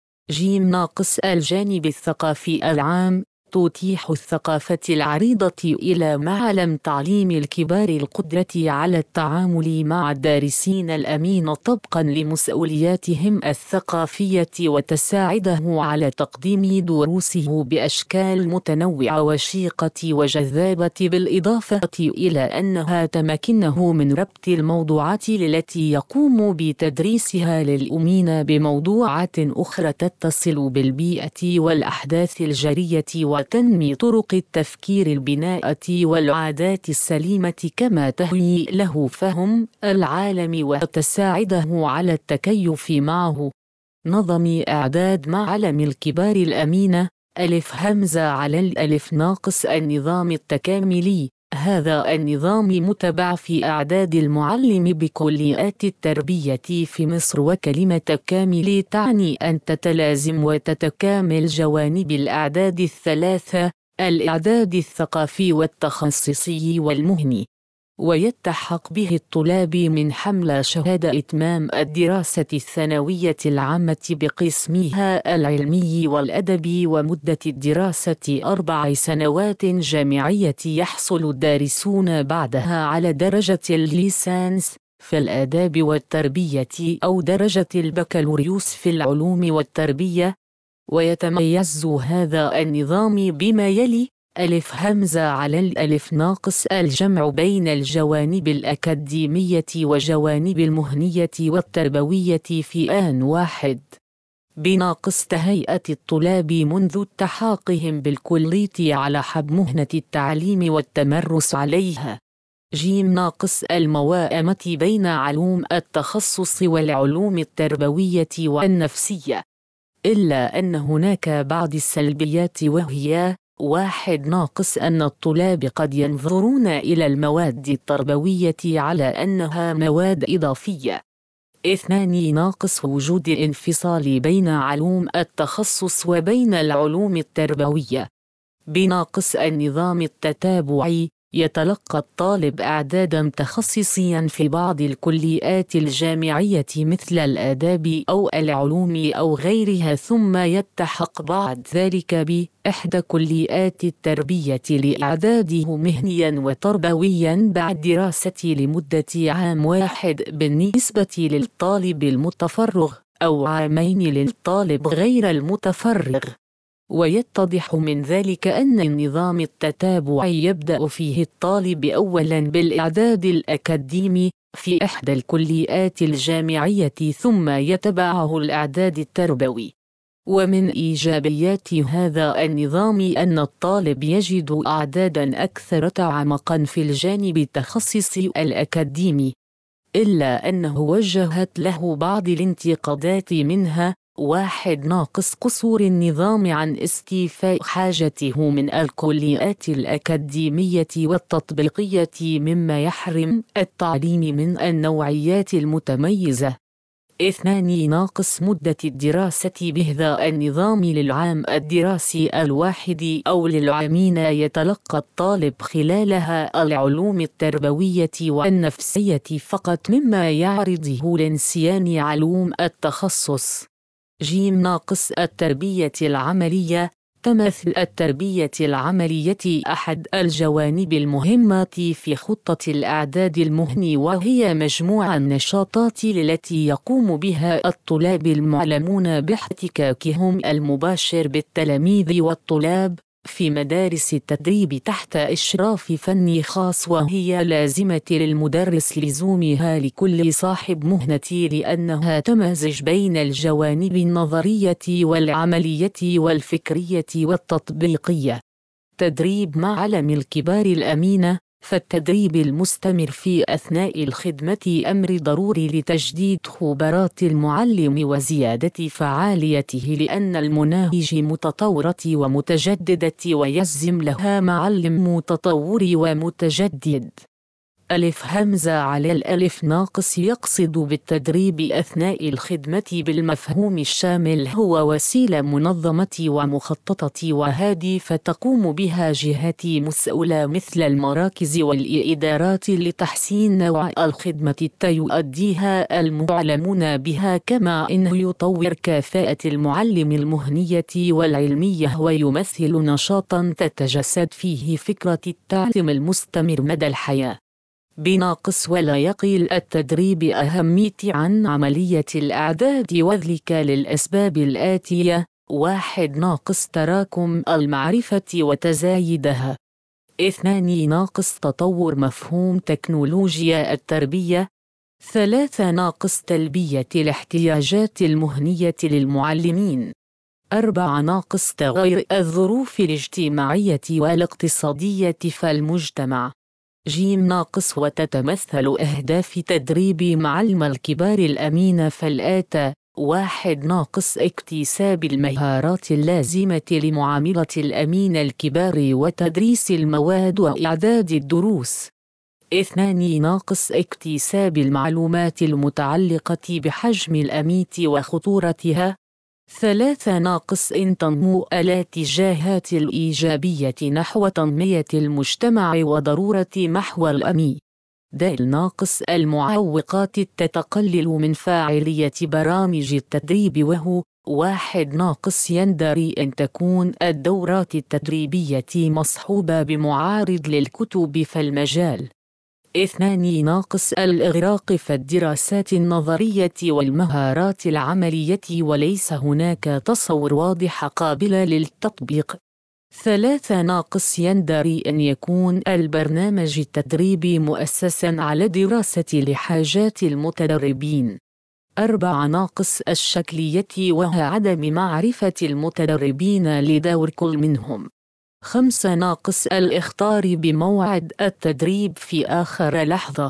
جيم ناقص الجانب الثقافي العام. تتيح الثقافة العريضة إلى معلم تعليم الكبار القدرة على التعامل مع الدارسين الأمين طبقاً لمسؤولياتهم الثقافية، وتساعده على تقديم دروسه بأشكال متنوعة وشيقة وجذابة، بالإضافة إلى أنها تمكنه من ربط الموضوعات التي يقوم بتدريسها للأمين بموضوعات أخرى تتصل بالبيئة والأحداث الجارية، وتنمي طرق التفكير البناءة والعادات السليمة، كما تهيئ له فهم العالم وتساعده على التكيف معه. نظم إعداد معلم الكبار الأمين. ألف همزة على الألف ناقص النظام التكاملي. هذا النظام متبع في إعداد المعلم بكليات التربية في مصر، وكلمة كامل تعني أن تتلازم وتتكامل جوانب الإعداد الثلاثة: الإعداد الثقافي والتخصصي والمهني، ويلتحق به الطلاب من حمل شهادة إتمام الدراسة الثانوية العامة بقسمها العلمي والأدبي، ومدة الدراسة أربع سنوات جامعية يحصل الدارسون بعدها على درجة الليسانس في الآداب والتربية أو درجة البكالوريوس في العلوم والتربية. ويتميز هذا النظام بما يلي: ألف همزة على الألف ناقص الجمع بين الجوانب الأكاديمية وجوانب المهنية والتربوية في آن واحد، بناقص تهيئة الطلاب منذ التحاقهم بالكلية على حب مهنة التعليم والتمرس عليها. جيم ناقص الموائمة بين علوم التخصص والعلوم التربوية والنفسية، إلا أن هناك بعض السلبيات، وهي: واحد ناقص أن الطلاب قد ينظرون إلى المواد التربوية على أنها مواد إضافية. اثنان ناقص وجود انفصال بين علوم التخصص وبين العلوم التربوية، بناقص النظام التتابعي. يتلقى الطالب إعداداً تخصصياً في بعض الكليات الجامعية مثل الآداب أو العلوم أو غيرها، ثم يلتحق بعد ذلك بإحدى كليات التربية لإعداده مهنياً وتربوياً بعد دراسة لمدة عام واحد بالنسبة للطالب المتفرغ، أو عامين للطالب غير المتفرغ. ويتضح من ذلك أن النظام التتابعي يبدأ فيه الطالب أولاً بالإعداد الأكاديمي في إحدى الكليات الجامعية، ثم يتبعه الإعداد التربوي. ومن إيجابيات هذا النظام أن الطالب يجد أعداداً أكثر تعمقاً في الجانب التخصصي الأكاديمي، إلا أنه وجهت له بعض الانتقادات، منها: واحد ناقص قصور النظام عن استيفاء حاجته من الكليات الأكاديمية والتطبيقية، مما يحرم التعليم من النوعيات المتميزة. اثنان ناقص مدة الدراسة بهذا النظام للعام الدراسي الواحد أو للعامين يتلقى الطالب خلالها العلوم التربوية والنفسية فقط، مما يعرضه لنسيان علوم التخصص. جيم ناقص التربية العملية. تمثل التربية العملية أحد الجوانب المهمة في خطة الإعداد المهني، وهي مجموعة النشاطات التي يقوم بها الطلاب المعلمون باحتكاكهم المباشر بالتلاميذ والطلاب في مدارس التدريب تحت إشراف فني خاص، وهي لازمة للمدرس لزومها لكل صاحب مهنة، لأنها تمزج بين الجوانب النظرية والعملية والفكرية والتطبيقية. تدريب معلم الكبار الأمينة. فالتدريب المستمر في أثناء الخدمة أمر ضروري لتجديد خبرات المعلم وزيادة فعاليته، لأن المناهج متطورة ومتجددة ويلزم لها معلم متطور ومتجدد. ألف همزة على الألف ناقص يقصد بالتدريب أثناء الخدمة بالمفهوم الشامل هو وسيلة منظمة ومخططة وهادفة تقوم بها جهات مسؤولة مثل المراكز والإدارات لتحسين نوع الخدمة التي يؤديها المعلمون بها، كما إنه يطور كفاءة المعلم المهنية والعلمية ويمثل نشاطا تتجسد فيه فكرة التعليم المستمر مدى الحياة. بناقص ولا يقل التدريب أهمية عن عملية الإعداد وذلك للأسباب الآتية: واحد ناقص تراكم المعرفة وتزايدها. اثنان ناقص تطور مفهوم تكنولوجيا التربية. ثلاثة ناقص تلبية الاحتياجات المهنية للمعلمين. أربعة ناقص تغير الظروف الاجتماعية والاقتصادية فالمجتمع. جيم ناقص وتتمثل أهداف تدريب معلم الكبار الأمين فالآتى: واحد ناقص اكتساب المهارات اللازمة لمعاملة الأمين الكبار وتدريس المواد وإعداد الدروس. اثنان ناقص اكتساب المعلومات المتعلقة بحجم الأميت وخطورتها. ثلاثة ناقص إن تنمو الاتجاهات الإيجابية نحو تنمية المجتمع وضرورة محو الأمي. دال ناقص المعوقات تتقلل من فاعلية برامج التدريب وهو: واحد ناقص يندري أن تكون الدورات التدريبية مصحوبة بمعارض للكتب فالمجال. اثنان ناقص الإغراق في الدراسات النظرية والمهارات العملية وليس هناك تصور واضح قابل للتطبيق. ثلاثة ناقص يندري أن يكون البرنامج التدريبي مؤسساً على دراسة لحاجات المتدربين. أربعة ناقص الشكلية وهي عدم معرفة المتدربين لدور كل منهم. خمسة ناقص الاختيار بموعد التدريب في آخر لحظة.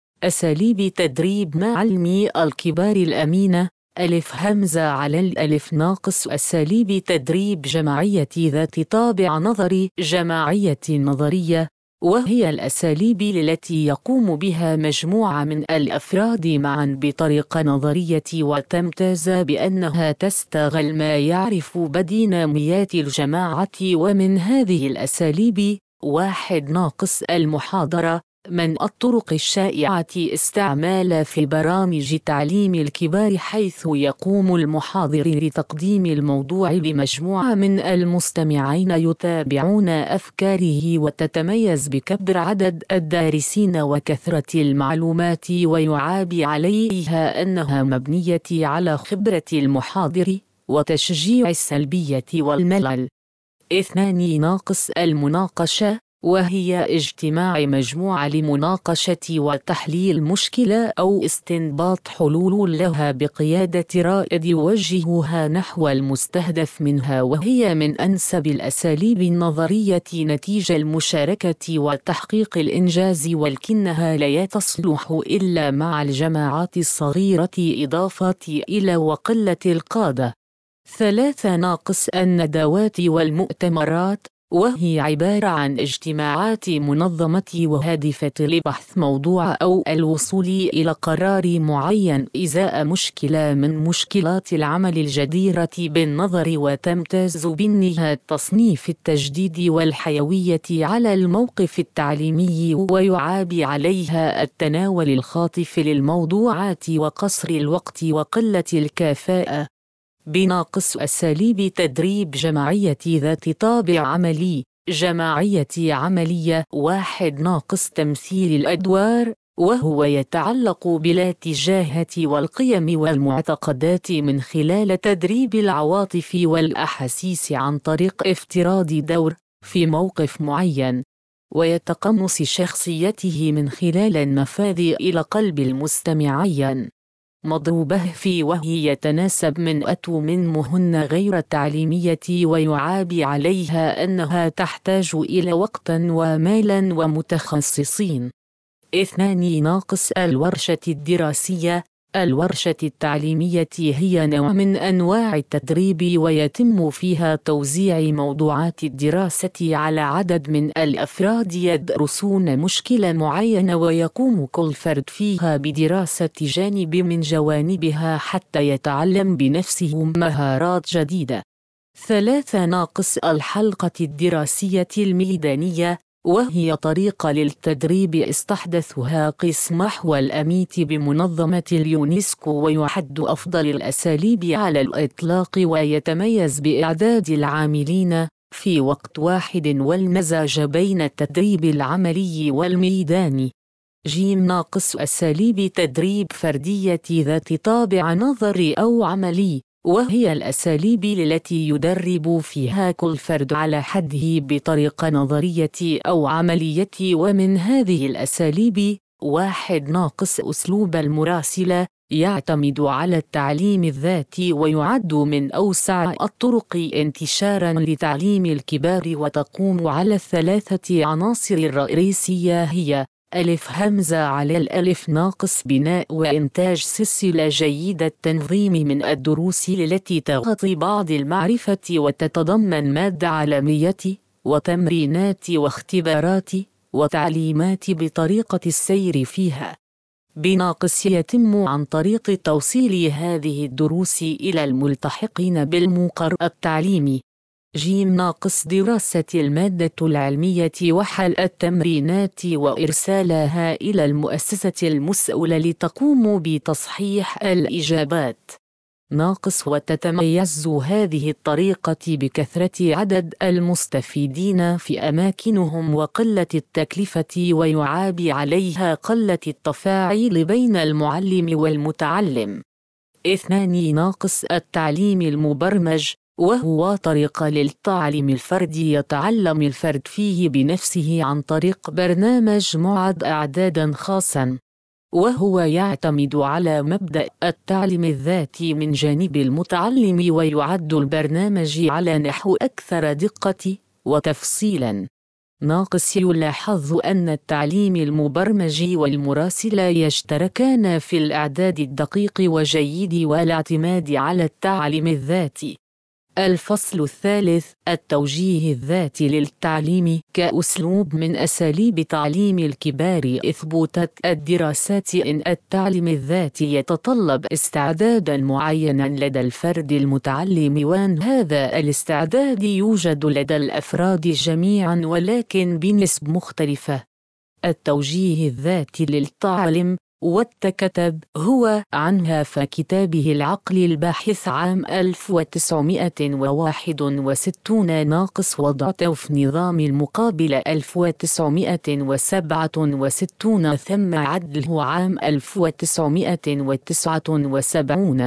أساليب تدريب معلمي الكبار الأمينة. ألف همزة على الألف ناقص أساليب تدريب جماعية ذات طابع نظري. جماعية نظرية وهي الأساليب التي يقوم بها مجموعة من الأفراد معا بطريقة نظرية وتمتاز بأنها تستغل ما يعرف بديناميات الجماعة. ومن هذه الأساليب: واحد ناقص المحاضرة، من الطرق الشائعة استعمال في برامج تعليم الكبار، حيث يقوم المحاضر لتقديم الموضوع لمجموعة من المستمعين يتابعون أفكاره، وتتميز بكبر عدد الدارسين وكثرة المعلومات، ويعاب عليها أنها مبنية على خبرة المحاضر وتشجيع السلبية والملل. اثنان ناقص المناقشة وهي اجتماع مجموعة لمناقشة وتحليل مشكلة أو استنباط حلول لها بقيادة رائد يوجهها نحو المستهدف منها، وهي من أنسب الأساليب النظرية نتيجة المشاركة وتحقيق الإنجاز، ولكنها لا تصلح إلا مع الجماعات الصغيرة إضافة إلى وقلة القادة. ثلاثة ناقص الندوات والمؤتمرات وهي عبارة عن اجتماعات منظمة وهادفة لبحث موضوع أو الوصول إلى قرار معين إزاء مشكلة من مشكلات العمل الجديرة بالنظر، وتمتاز بأنها تصنيف التجديد والحيوية على الموقف التعليمي، ويعاب عليها التناول الخاطف للموضوعات وقصر الوقت وقلة الكفاءة. بناقص أساليب تدريب جماعية ذات طابع عملي. جماعية عملية. واحد ناقص تمثيل الأدوار وهو يتعلق بالاتجاهات والقيم والمعتقدات من خلال تدريب العواطف والأحاسيس عن طريق افتراض دور في موقف معين، ويتقمص شخصيته من خلال النفاذ إلى قلب المستمعين. مضروبة في وهي يتناسب من أتو من مهن غير التعليمية ويعابي عليها أنها تحتاج إلى وقت ومالا ومتخصصين. اثنان ناقص الورشة الدراسية. الورشة التعليمية هي نوع من أنواع التدريب ويتم فيها توزيع موضوعات الدراسة على عدد من الأفراد يدرسون مشكلة معينة ويقوم كل فرد فيها بدراسة جانب من جوانبها حتى يتعلم بنفسه مهارات جديدة. ثلاثة ناقص الحلقة الدراسية الميدانية، وهي طريقة للتدريب استحدثها قسم محو الأميت بمنظمة اليونسكو، ويعد أفضل الأساليب على الإطلاق، ويتميز بإعداد العاملين في وقت واحد والمزاج بين التدريب العملي والميداني. جيم ناقص أساليب تدريب فردية ذات طابع نظري أو عملي، وهي الأساليب التي يدرب فيها كل فرد على حده بطريقة نظرية أو عملية. ومن هذه الأساليب: واحد ناقص أسلوب المراسلة، يعتمد على التعليم الذاتي ويعد من أوسع الطرق انتشاراً لتعليم الكبار، وتقوم على الثلاثة عناصر الرئيسية هي: ألف همزة على الألف ناقص بناء وإنتاج سلسلة جيدة التنظيم من الدروس التي تغطي بعض المعرفة وتتضمن مادة علمية وتمرينات واختبارات وتعليمات بطريقة السير فيها. بناقص يتم عن طريق توصيل هذه الدروس إلى الملتحقين بالمقر التعليمي. جيم ناقص دراسة المادة العلمية وحل التمرينات وإرسالها إلى المؤسسة المسؤولة لتقوم بتصحيح الإجابات. ناقص وتتميز هذه الطريقة بكثرة عدد المستفيدين في أماكنهم وقلة التكلفة، ويعابي عليها قلة التفاعل بين المعلم والمتعلم. اثنان ناقص التعليم المبرمج، وهو طريقة للتعليم الفردي يتعلم الفرد فيه بنفسه عن طريق برنامج معد إعداداً خاصاً، وهو يعتمد على مبدأ التعليم الذاتي من جانب المتعلم، ويعد البرنامج على نحو أكثر دقة وتفصيلاً. ناقص يلاحظ أن التعليم المبرمج والمراسل يشتركان في الإعداد الدقيق وجيد والاعتماد على التعليم الذاتي. الفصل الثالث: التوجيه الذاتي للتعليم كأسلوب من أساليب تعليم الكبار. أثبتت الدراسات أن التعليم الذاتي يتطلب استعداداً معيناً لدى الفرد المتعلم، وأن هذا الاستعداد يوجد لدى الأفراد جميعاً ولكن بنسب مختلفة. التوجيه الذاتي للتعليم والتكتب هو عنها فكتابه العقل الباحث عام ألف وتسعمائة وواحد وستين ناقص وضعته في نظام المقابلة ألف وتسعمائة وسبعة وستين ثم عدله عام ألف وتسعمائة وتسعة وسبعين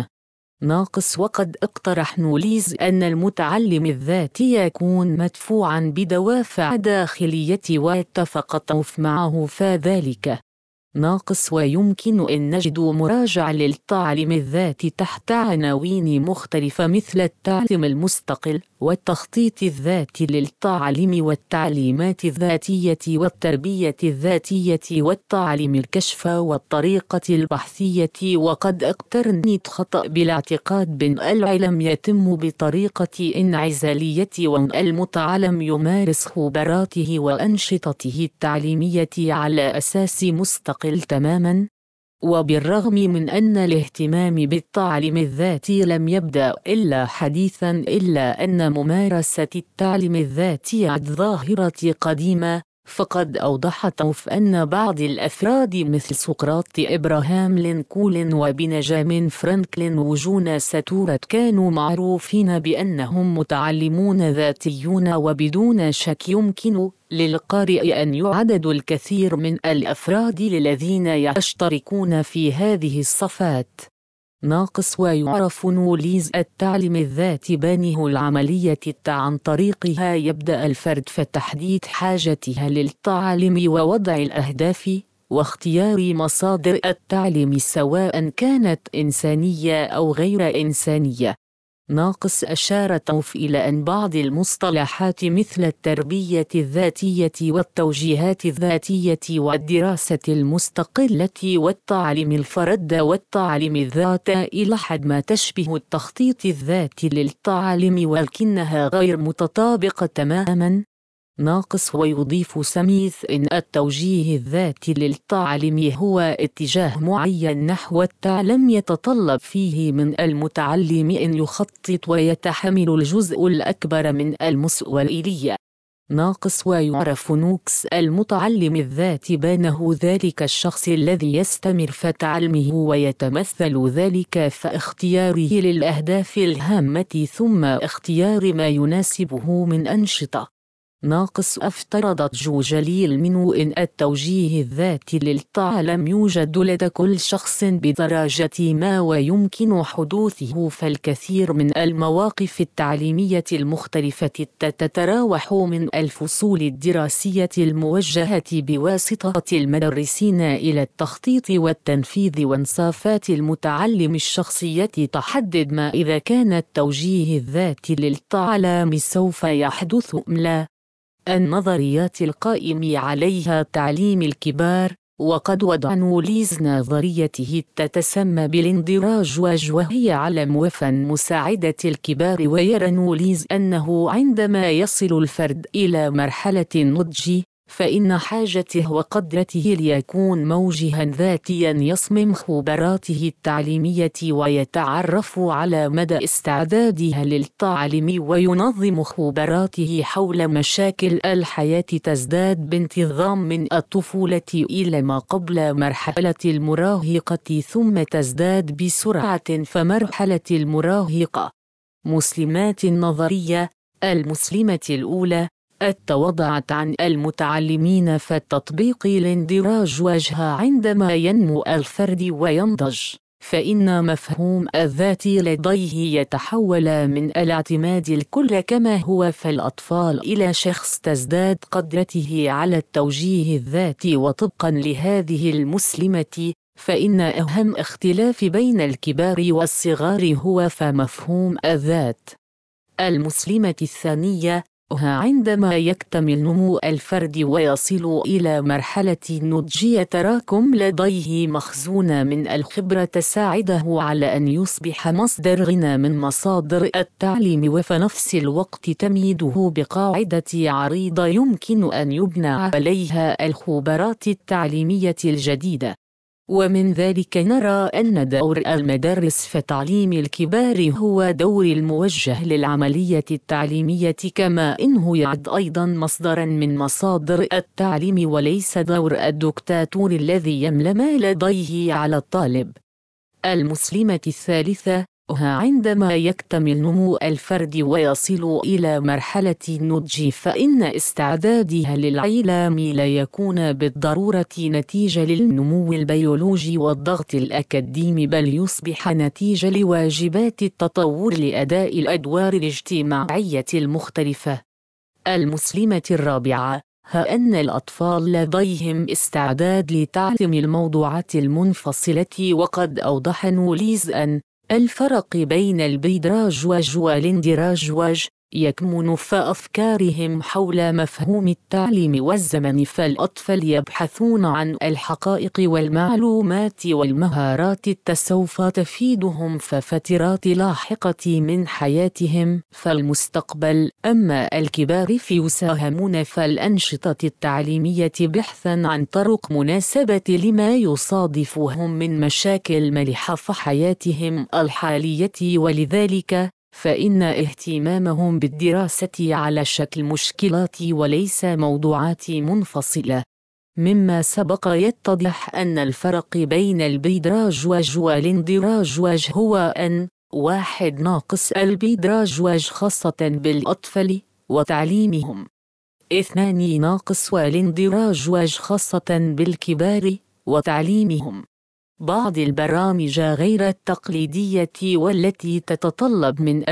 ناقص وقد اقترح نوليز أن المتعلم الذاتي يكون مدفوعا بدوافع داخلية واتفق طوف معه فذلك ناقص ويمكن أن نجد مراجع للتعليم الذاتي تحت عناوين مختلفة مثل التعليم المستقل والتخطيط الذاتي للتعليم والتعليمات الذاتية والتربية الذاتية والتعليم الكشف والطريقة البحثية. وقد اقترنت خطأ بالاعتقاد بأن العلم يتم بطريقة انعزالية وأن المتعلم يمارس خبراته وأنشطته التعليمية على أساس مستقل تماماً. وبالرغم من أن الاهتمام بالتعليم الذاتي لم يبدأ إلا حديثاً، إلا أن ممارسة التعليم الذاتي عد ظاهرة قديمة، فقد أوضح طوف أن بعض الأفراد مثل سقراط، إبراهام لينكولن، وبنجامين فرانكلين وجون ساتورت كانوا معروفين بأنهم متعلمون ذاتيون، وبدون شك يمكن للقارئ أن يعدد الكثير من الأفراد الذين يشتركون في هذه الصفات. ناقص ويعرف نوليز التعليم الذاتي بانه العملية عن طريقها يبدأ الفرد في تحديد حاجتها للتعلم ووضع الأهداف واختيار مصادر التعليم سواء كانت إنسانية أو غير إنسانية. ناقص أشار طوف إلى أن بعض المصطلحات مثل التربية الذاتية والتوجيهات الذاتية والدراسة المستقلة والتعليم الفرد والتعليم الذات إلى حد ما تشبه التخطيط الذاتي للتعليم، ولكنها غير متطابقة تماماً. ناقص ويضيف سميث إن التوجيه الذاتي للتعليم هو اتجاه معين نحو التعلم يتطلب فيه من المتعلم أن يخطط ويتحمل الجزء الأكبر من المسؤولية. ناقص ويعرف نوكس المتعلم الذاتي بأنه ذلك الشخص الذي يستمر في تعلمه ويتمثل ذلك في اختياره للأهداف الهامة ثم اختيار ما يناسبه من أنشطة. ناقص افترضت جو جليل منه إن التوجيه الذاتي للتعلم يوجد لدى كل شخص بدرجة ما ويمكن حدوثه في الكثير من المواقف التعليمية المختلفة تتراوح من الفصول الدراسية الموجهة بواسطة المدرسين إلى التخطيط والتنفيذ وانصافات المتعلم الشخصية تحدد ما إذا كان التوجيه الذاتي للتعلم سوف يحدث أم لا. النظريات القائم عليها تعليم الكبار، وقد وضع نوليز نظريته تتسمى بالاندراج وهي على وفن مساعدة الكبار. ويرى نوليز أنه عندما يصل الفرد إلى مرحلة النضج فإن حاجته وقدرته ليكون موجها ذاتيا يصمم خبراته التعليمية ويتعرف على مدى استعدادها للتعليم وينظم خبراته حول مشاكل الحياة تزداد بانتظام من الطفولة إلى ما قبل مرحلة المراهقة ثم تزداد بسرعة في مرحلة المراهقة. مسلمات النظرية المسلمة الأولى اتوضعت عن المتعلمين في التطبيق الاندراج وجهها عندما ينمو الفرد وينضج، فإن مفهوم الذات لديه يتحول من الاعتماد الكل كما هو في الأطفال إلى شخص تزداد قدرته على التوجيه الذاتي. وطبقا لهذه المسلمة فإن أهم اختلاف بين الكبار والصغار هو في مفهوم الذات. المسلمة الثانية عندما يكتمل نمو الفرد ويصل إلى مرحلة النضج يتراكم لديه مخزون من الخبرة تساعده على أن يصبح مصدر غنى من مصادر التعليم، وفي نفس الوقت تميده بقاعدة عريضة يمكن أن يبنى عليها الخبرات التعليمية الجديدة. ومن ذلك نرى أن دور المدارس في تعليم الكبار هو دور الموجه للعملية التعليمية، كما إنه يعد أيضا مصدرا من مصادر التعليم وليس دور الدكتاتور الذي يملى ما لديه على الطالب. المسلمة الثالثة عندما يكتمل نمو الفرد ويصل إلى مرحلة النضج فإن استعدادها للعلم لا يكون بالضرورة نتيجة للنمو البيولوجي والضغط الأكاديمي، بل يصبح نتيجة لواجبات التطور لأداء الأدوار الاجتماعية المختلفة. المسلمة الرابعة ها أن الأطفال لديهم استعداد لتعلم الموضوعات المنفصلة، وقد أوضح نوليز أن الفرق بين البيدراج والاندراج يكمن في أفكارهم حول مفهوم التعليم والزمن. فالأطفال يبحثون عن الحقائق والمعلومات والمهارات سوف تفيدهم في فترات لاحقة من حياتهم في المستقبل، أما الكبار فيساهمون في الأنشطة التعليمية بحثا عن طرق مناسبة لما يصادفهم من مشاكل ملحة في حياتهم الحالية، ولذلك فإن اهتمامهم بالدراسة على شكل مشكلات وليس موضوعات منفصلة. مما سبق يتضح أن الفرق بين البيدراج والاندراج هو أن واحد ناقص البيدراج خاصة بالأطفال وتعليمهم، اثنان ناقص والاندراج خاصة بالكبار وتعليمهم. بعض البرامج غير التقليدية والتي تتطلب من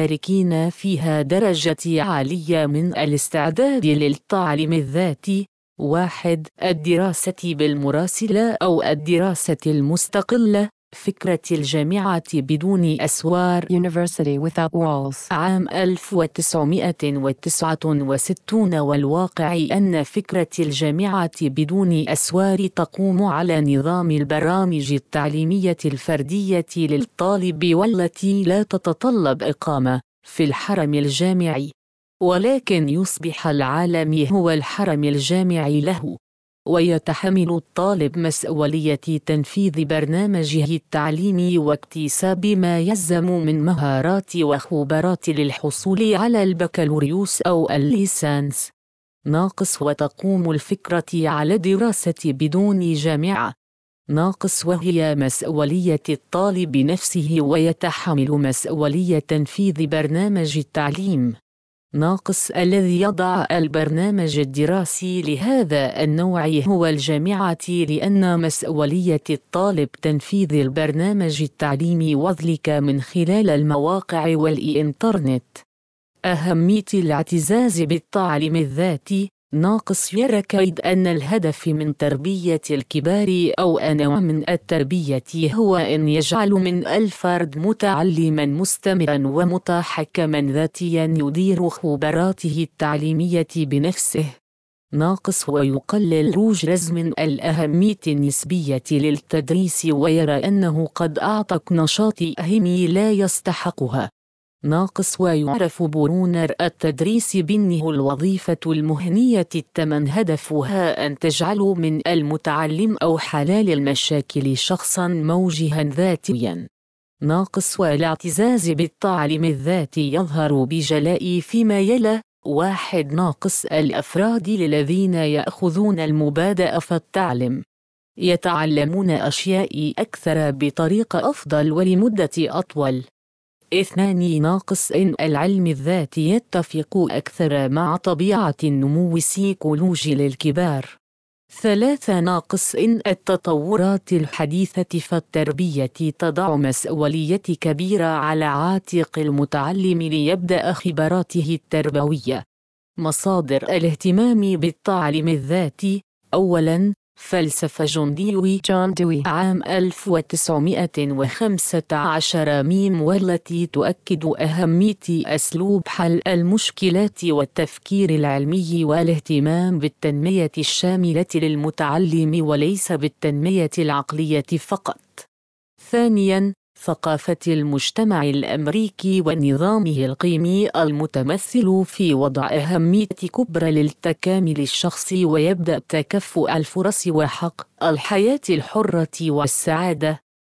المشاركين فيها درجة عالية من الاستعداد للتعليم الذاتي واحد. الدراسة بالمراسلة أو الدراسة المستقلة. فكرة الجامعة بدون أسوار
University without walls.
عام ألف وتسعمائة وتسعة وستين. والواقع أن فكرة الجامعة بدون أسوار تقوم على نظام البرامج التعليمية الفردية للطالب والتي لا تتطلب إقامة في الحرم الجامعي، ولكن يصبح العالم هو الحرم الجامعي له، ويتحمل الطالب مسؤولية تنفيذ برنامجه التعليمي واكتساب ما يلزم من مهارات وخبرات للحصول على البكالوريوس أو الليسانس. ناقص. وتقوم الفكرة على دراسة بدون جامعة. ناقص. وهي مسؤولية الطالب نفسه ويتحمل مسؤولية تنفيذ برنامج التعليم. ناقص. الذي يضع البرنامج الدراسي لهذا النوع هو الجامعة، لأن مسؤولية الطالب تنفيذ البرنامج التعليمي وذلك من خلال المواقع والإنترنت. أهمية الاعتزاز بالتعليم الذاتي. ناقص. يركز أن الهدف من تربية الكبار أو أنواع من التربية هو أن يجعل من الفرد متعلما مستمرا ومتحكما ذاتيا يدير خبراته التعليمية بنفسه. ناقص. ويقلل روجرز من الأهمية النسبية للتدريس ويرى أنه قد أعطى نشاط أهمي لا يستحقها. ناقص. ويعرف برونر التدريس بأنه الوظيفة المهنية التمن هدفها أن تجعل من المتعلم أو حلال المشاكل شخصا موجها ذاتيا. ناقص. والاعتزاز بالتعليم الذاتي يظهر بجلاء فيما يلي. واحد. ناقص. الأفراد الذين يأخذون المبادئ في التعليم يتعلمون أشياء أكثر بطريقة أفضل ولمدة أطول. اثنان. ناقص. إن العلم الذاتي يتفق أكثر مع طبيعة النمو السيكولوجي للكبار. ثلاثة. ناقص. إن التطورات الحديثة في التربية تضع مسؤولية كبيرة على عاتق المتعلم ليبدأ خبراته التربوية. مصادر الاهتمام بالتعليم الذاتي. أولاً، فلسفة جون ديوي
جون دوي
عام ألف وتسعمائة وخمسة عشر ميم، والتي تؤكد أهمية أسلوب حل المشكلات والتفكير العلمي والاهتمام بالتنمية الشاملة للمتعلم وليس بالتنمية العقلية فقط. ثانياً، ثقافة المجتمع الأمريكي ونظامه القيمي المتمثل في وضع أهمية كبرى للتكامل الشخصي ويبدأ تكافؤ الفرص وحق الحياة الحرة والسعادة.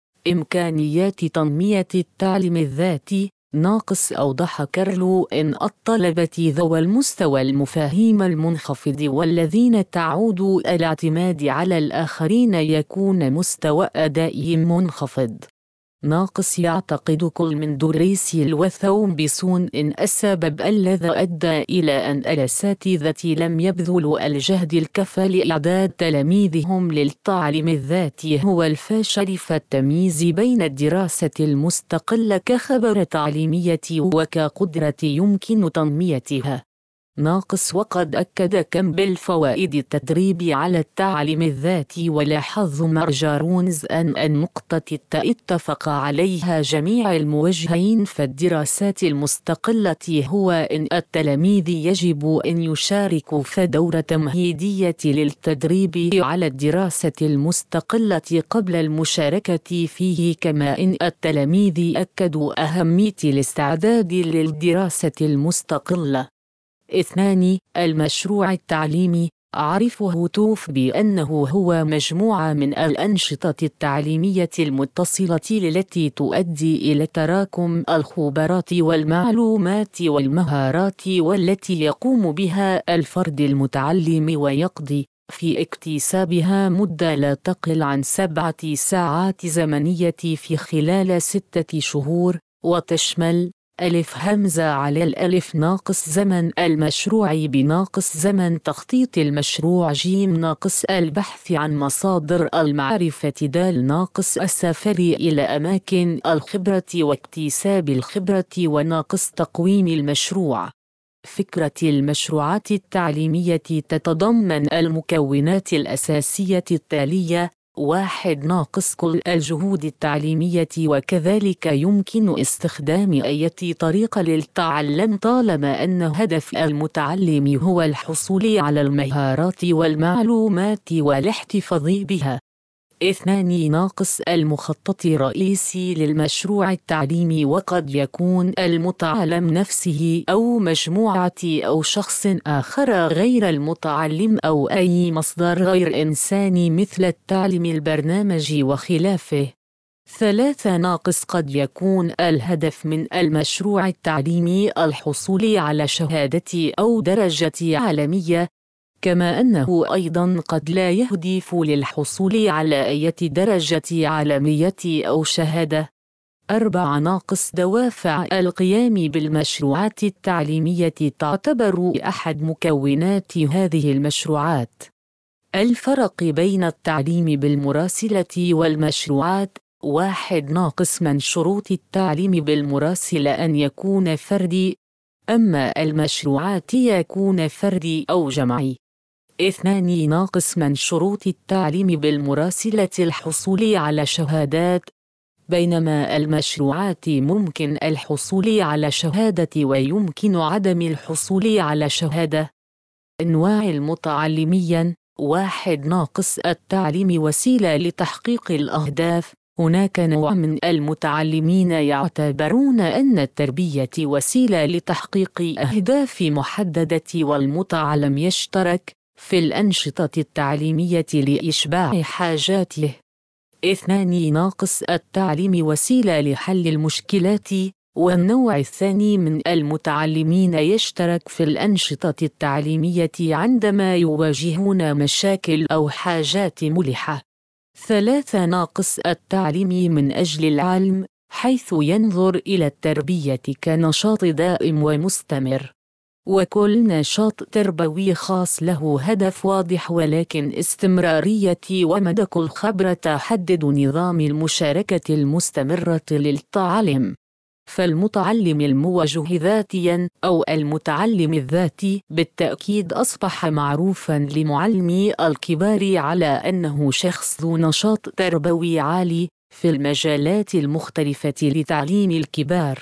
إمكانيات تنمية التعليم الذاتي. ناقص. أوضح كارلو أن الطلبة ذوي المستوى المفاهيم المنخفض والذين تعود الاعتماد على الآخرين يكون مستوى أدائهم منخفض. ناقص. يعتقد كل من دوريسي وثومبسون إن السبب الذي أدى إلى أن الأساتذة لم يبذلوا الجهد الكافي لإعداد تلاميذهم للتعليم الذاتي هو الفشل في التمييز بين الدراسة المستقلة كخبرة تعليمية وكقدرة يمكن تنميتها. ناقص. وقد أكد كامبل فوائد التدريب على التعليم الذاتي، ولاحظ مارجارونز أن النقطة التي اتفق عليها جميع الموجهين في الدراسات المستقلة هو أن التلاميذ يجب أن يشاركوا في دورة تمهيدية للتدريب على الدراسة المستقلة قبل المشاركة فيه، كما أن التلاميذ أكدوا أهمية الاستعداد للدراسة المستقلة. اثنان. المشروع التعليمي. عرفه توف بأنه هو مجموعة من الأنشطة التعليمية المتصلة التي تؤدي إلى تراكم الخبرات والمعلومات والمهارات والتي يقوم بها الفرد المتعلم ويقضي في اكتسابها مدة لا تقل عن سبعة ساعات زمنية في خلال ستة شهور، وتشمل ألف همزة على الألف ناقص زمن المشروع بناقص زمن تخطيط المشروع جيم ناقص البحث عن مصادر المعرفة دال ناقص السفر إلى أماكن الخبرة واكتساب الخبرة وناقص تقويم المشروع. فكرة المشروعات التعليمية تتضمن المكونات الأساسية التالية: واحد ناقص كل الجهود التعليمية، وكذلك يمكن استخدام أي طريقة للتعلم طالما أن هدف المتعلم هو الحصول على المهارات والمعلومات والاحتفاظ بها. اثنان ناقص المخطط الرئيسي للمشروع التعليمي، وقد يكون المتعلم نفسه أو مجموعة أو شخص آخر غير المتعلم أو أي مصدر غير إنساني مثل التعليم البرنامجي وخلافه. ثلاثة ناقص قد يكون الهدف من المشروع التعليمي الحصول على شهادة أو درجة عالمية، كما أنه أيضاً قد لا يهدف للحصول على أي درجة عالمية أو شهادة. أربعة ناقص دوافع القيام بالمشروعات التعليمية تعتبر أحد مكونات هذه المشروعات. الفرق بين التعليم بالمراسلة والمشروعات: واحد ناقص من شروط التعليم بالمراسلة أن يكون فردي، أما المشروعات يكون فردي أو جمعي. اثنان ناقص من شروط التعليم بالمراسلة الحصول على شهادات، بينما المشروعات ممكن الحصول على شهادة ويمكن عدم الحصول على شهادة. أنواع المتعلمين: واحد ناقص التعليم وسيلة لتحقيق الأهداف. هناك نوع من المتعلمين يعتبرون أن التربية وسيلة لتحقيق أهداف محددة، والمتعلم يشترك في الأنشطة التعليمية لإشباع حاجاته. اثنان ناقص التعليم وسيلة لحل المشكلات، والنوع الثاني من المتعلمين يشترك في الأنشطة التعليمية عندما يواجهون مشاكل أو حاجات ملحة. ثلاثة ناقص التعليم من أجل العلم، حيث ينظر إلى التربية كنشاط دائم ومستمر، وكل نشاط تربوي خاص له هدف واضح، ولكن استمرارية ومدى الخبرة تحدد نظام المشاركة المستمرة للتعلم. فالمتعلم الموجه ذاتياً أو المتعلم الذاتي بالتأكيد أصبح معروفاً لمعلمي الكبار على أنه شخص ذو نشاط تربوي عالي في المجالات المختلفة لتعليم الكبار.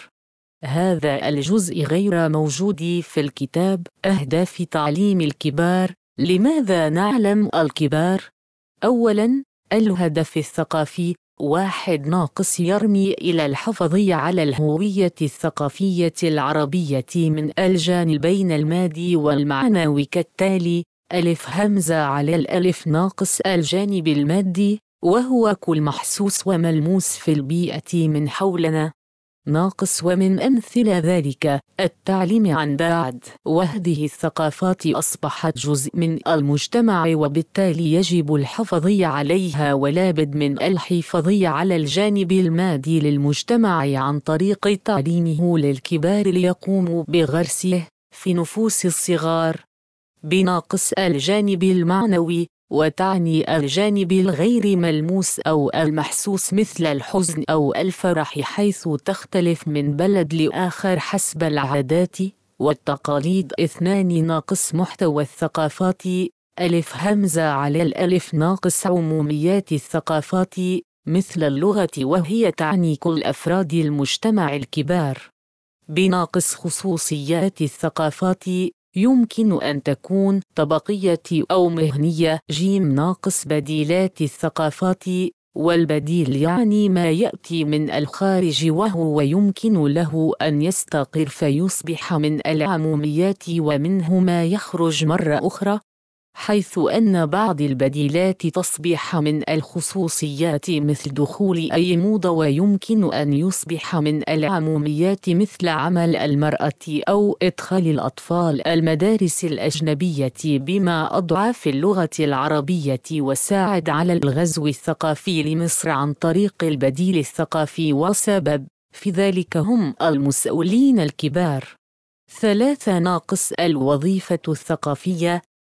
هذا الجزء غير موجود في الكتاب أهداف تعليم الكبار. لماذا نعلم الكبار؟ أولاً، الهدف الثقافي. واحد ناقص يرمي إلى الحفاظ على الهوية الثقافية العربية من الجانبين المادي والمعنوي كالتالي: ألف همزة على الألف ناقص الجانب المادي، وهو كل محسوس وملموس في البيئة من حولنا، ناقص ومن أمثلة ذلك التعليم عن بعد. وهذه الثقافات أصبحت جزء من المجتمع، وبالتالي يجب الحفاظ عليها، ولا بد من الحفاظ على الجانب المادي للمجتمع عن طريق تعليمه للكبار ليقوموا بغرسه في نفوس الصغار. بناقص الجانب المعنوي، وتعني الجانب الغير ملموس أو المحسوس مثل الحزن أو الفرح، حيث تختلف من بلد لآخر حسب العادات والتقاليد. اثنان ناقص محتوى الثقافات. ألف همزة على الألف ناقص عموميات الثقافات مثل اللغة، وهي تعني كل أفراد المجتمع الكبار. بناقص خصوصيات الثقافات، يمكن أن تكون طبقية أو مهنية. جيم ناقص بديلات الثقافات، والبديل يعني ما يأتي من الخارج وهو يمكن له أن يستقر فيصبح من العموميات، ومنه ما يخرج مرة أخرى، حيث أن بعض البديلات تصبح من الخصوصيات مثل دخول أي موضة، ويمكن أن يصبح من العموميات مثل عمل المرأة أو إدخال الأطفال المدارس الأجنبية، بما أضعف اللغة العربية وساعد على الغزو الثقافي لمصر عن طريق البديل الثقافي، وسبب في ذلك هم المسؤولين الكبار. ثلاثة ناقص الوظيفة الثقافية،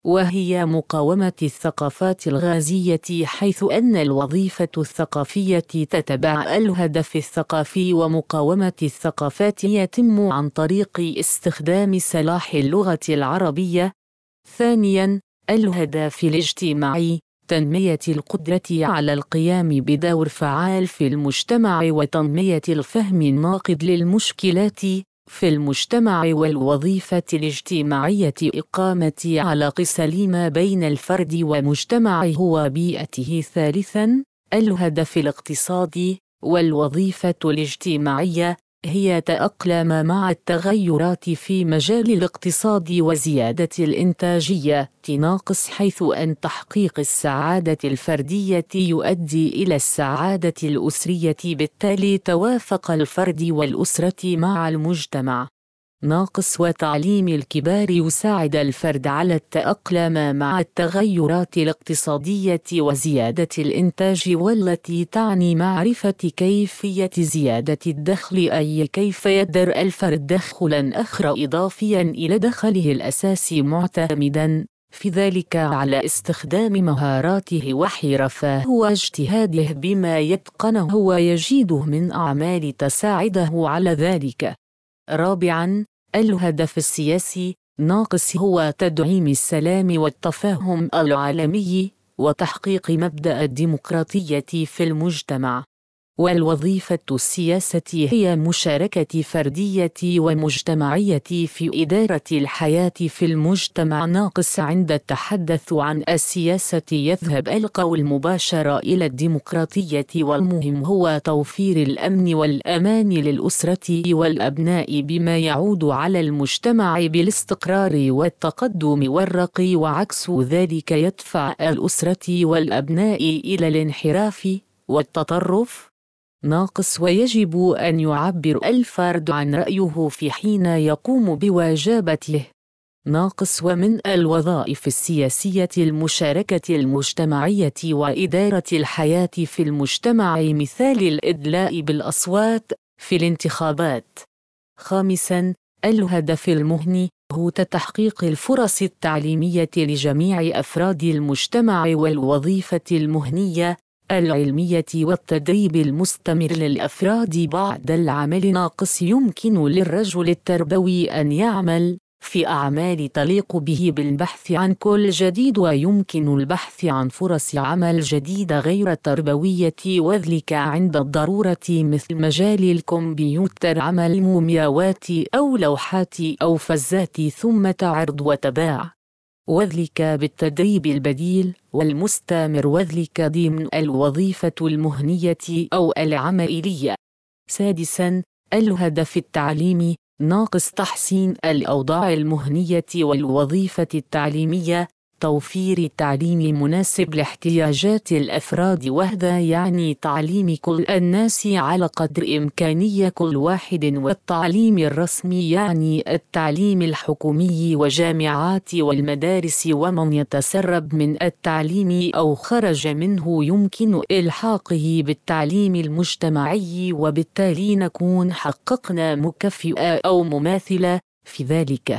وهي مقاومة الثقافات الغازية، حيث أن الوظيفة الثقافية تتبع الهدف الثقافي، ومقاومة الثقافات يتم عن طريق استخدام سلاح اللغة العربية. ثانياً، الهدف الاجتماعي، تنمية القدرة على القيام بدور فعال في المجتمع وتنمية الفهم الناقد للمشكلات في المجتمع. والوظيفة الاجتماعية إقامة علاقة سليمة بين الفرد ومجتمعه وبيئته. ثالثاً، الهدف الاقتصادي، والوظيفة الاجتماعية هي تأقلم مع التغيرات في مجال الاقتصاد وزيادة الإنتاجية ناقص، حيث أن تحقيق السعادة الفردية يؤدي إلى السعادة الأسرية، بالتالي توافق الفرد والأسرة مع المجتمع ناقص. وتعليم الكبار يساعد الفرد على التأقلم مع التغيرات الاقتصادية وزيادة الإنتاج، والتي تعني معرفة كيفية زيادة الدخل، أي كيف يدر الفرد دخلاً آخر إضافياً إلى دخله الأساسي، معتمداً في ذلك على استخدام مهاراته وحرفه واجتهاده بما يتقنه ويجيده من أعمال تساعده على ذلك. رابعاً، الهدف السياسي ناقص هو تدعيم السلام والتفاهم العالمي وتحقيق مبدأ الديمقراطية في المجتمع. والوظيفة السياسة هي مشاركة فردية ومجتمعية في إدارة الحياة في المجتمع ناقص. عند التحدث عن السياسة يذهب القول مباشرة إلى الديمقراطية، والمهم هو توفير الأمن والأمان للأسرة والأبناء، بما يعود على المجتمع بالاستقرار والتقدم والرقي، وعكس ذلك يدفع الأسرة والأبناء إلى الانحراف والتطرف ناقص. ويجب أن يعبر الفرد عن رأيه في حين يقوم بواجباته ناقص. ومن الوظائف السياسية المشاركة المجتمعية وإدارة الحياة في المجتمع، مثال الإدلاء بالأصوات في الانتخابات. خامساً، الهدف المهني هو تحقيق الفرص التعليمية لجميع أفراد المجتمع، والوظيفة المهنية العلمية والتدريب المستمر للأفراد بعد العمل ناقص. يمكن للرجل التربوي أن يعمل في أعمال تليق به بالبحث عن كل جديد، ويمكن البحث عن فرص عمل جديدة غير تربوية، وذلك عند الضرورة، مثل مجال الكمبيوتر، عمل مومياوات أو لوحات أو فزات ثم تعرض وتباع، وذلك بالتدريب البديل والمستمر، وذلك ضمن الوظيفة المهنية أو العملية. سادساً، الهدف التعليمي ناقص تحسين الأوضاع المهنية والوظيفة التعليمية، توفير التعليم مناسب لاحتياجات الأفراد، وهذا يعني تعليم كل الناس على قدر إمكانية كل واحد. والتعليم الرسمي يعني التعليم الحكومي وجامعات والمدارس، ومن يتسرب من التعليم أو خرج منه يمكن إلحاقه بالتعليم المجتمعي، وبالتالي نكون حققنا مكافأة أو مماثلة في ذلك.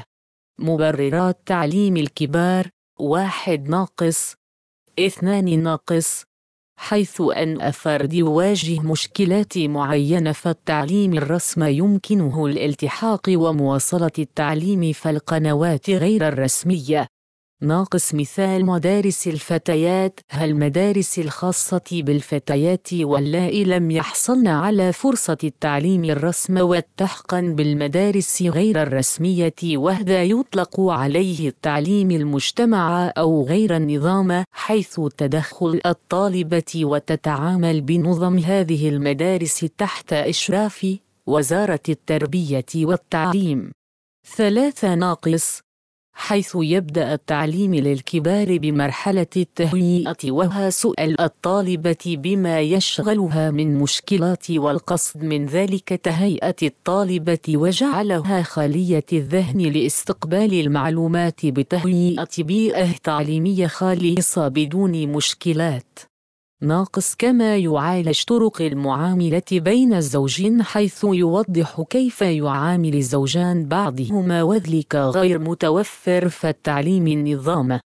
مبررات تعليم الكبار: واحد ناقص، اثنان ناقص، حيث أن الفرد يواجه مشكلات معينة فالتعليم الرسمي يمكنه الالتحاق ومواصلة التعليم في القنوات غير الرسمية. ناقص مثال مدارس الفتيات: المدارس الخاصة بالفتيات واللائي لم يحصلن على فرصة التعليم الرسمي والتحقا بالمدارس غير الرسمية، وهذا يطلق عليه التعليم المجتمع أو غير النظام، حيث تدخل الطالبة وتتعامل بنظم هذه المدارس تحت إشراف وزارة التربية والتعليم. ثلاثة ناقص، حيث يبدأ التعليم للكبار بمرحلة التهيئة، وها سؤال الطالبة بما يشغلها من مشكلات، والقصد من ذلك تهيئة الطالبة وجعلها خالية الذهن لاستقبال المعلومات بتهيئة بيئة تعليمية خالصة بدون مشكلات. ناقص، كما يعالج طرق المعاملة بين الزوجين، حيث يوضح كيف يعامل الزوجان بعضهما، وذلك غير متوفر في التعليم النظام.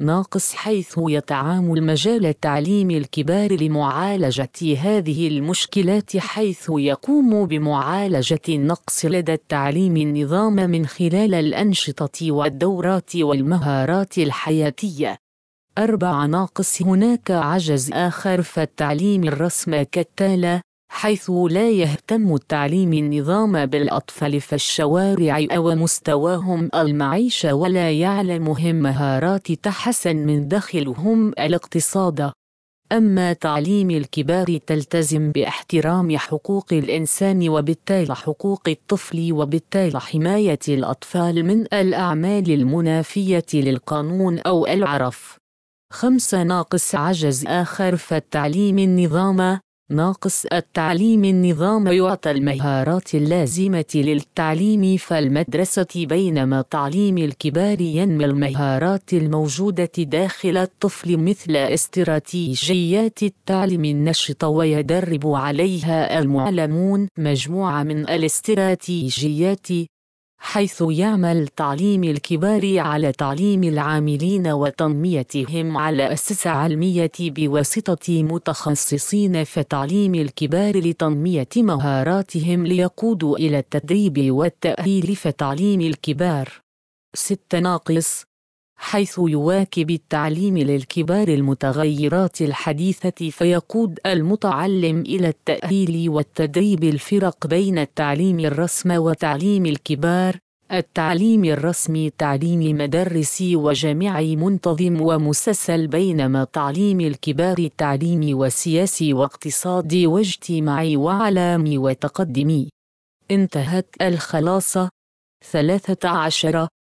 ناقص حيث يتعامل مجال التعليم الكبار لمعالجة هذه المشكلات، حيث يقوم بمعالجة النقص لدى التعليم النظام من خلال الأنشطة والدورات والمهارات الحياتية. أربع ناقص هناك عجز آخر في التعليم الرسمي كالتالي، حيث لا يهتم التعليم النظام بالأطفال في الشوارع أو مستواهم المعيشة، ولا يعلمهم مهارات تحسن من داخلهم الاقتصاد. أما تعليم الكبار تلتزم باحترام حقوق الإنسان وبالتالي حقوق الطفل، وبالتالي حماية الأطفال من الأعمال المنافية للقانون أو العرف. خمسة ناقص عجز آخر في التعليم النظام. ناقص التعليم النظام يعطي المهارات اللازمة للتعليم في المدرسة، بينما تعليم الكبار ينمي المهارات الموجودة داخل الطفل مثل استراتيجيات التعليم النشطة ويدرب عليها المعلمون مجموعة من الاستراتيجيات، حيث يعمل تعليم الكبار على تعليم العاملين وتنميتهم على أسس علمية بواسطة متخصصين في تعليم الكبار لتنمية مهاراتهم ليقودوا إلى التدريب والتأهيل في تعليم الكبار. ست ناقص حيث يواكب التعليم للكبار المتغيرات الحديثة، فيقود المتعلم إلى التأهيل والتدريب. الفرق بين التعليم الرسمي وتعليم الكبار. التعليم الرسمي تعليم مدرسي وجامعي منتظم ومسلسل، بينما تعليم الكبار تعليمي وسياسي واقتصادي واجتماعي وعلامي وتقدمي. انتهت الخلاصة. ثلاثة عشر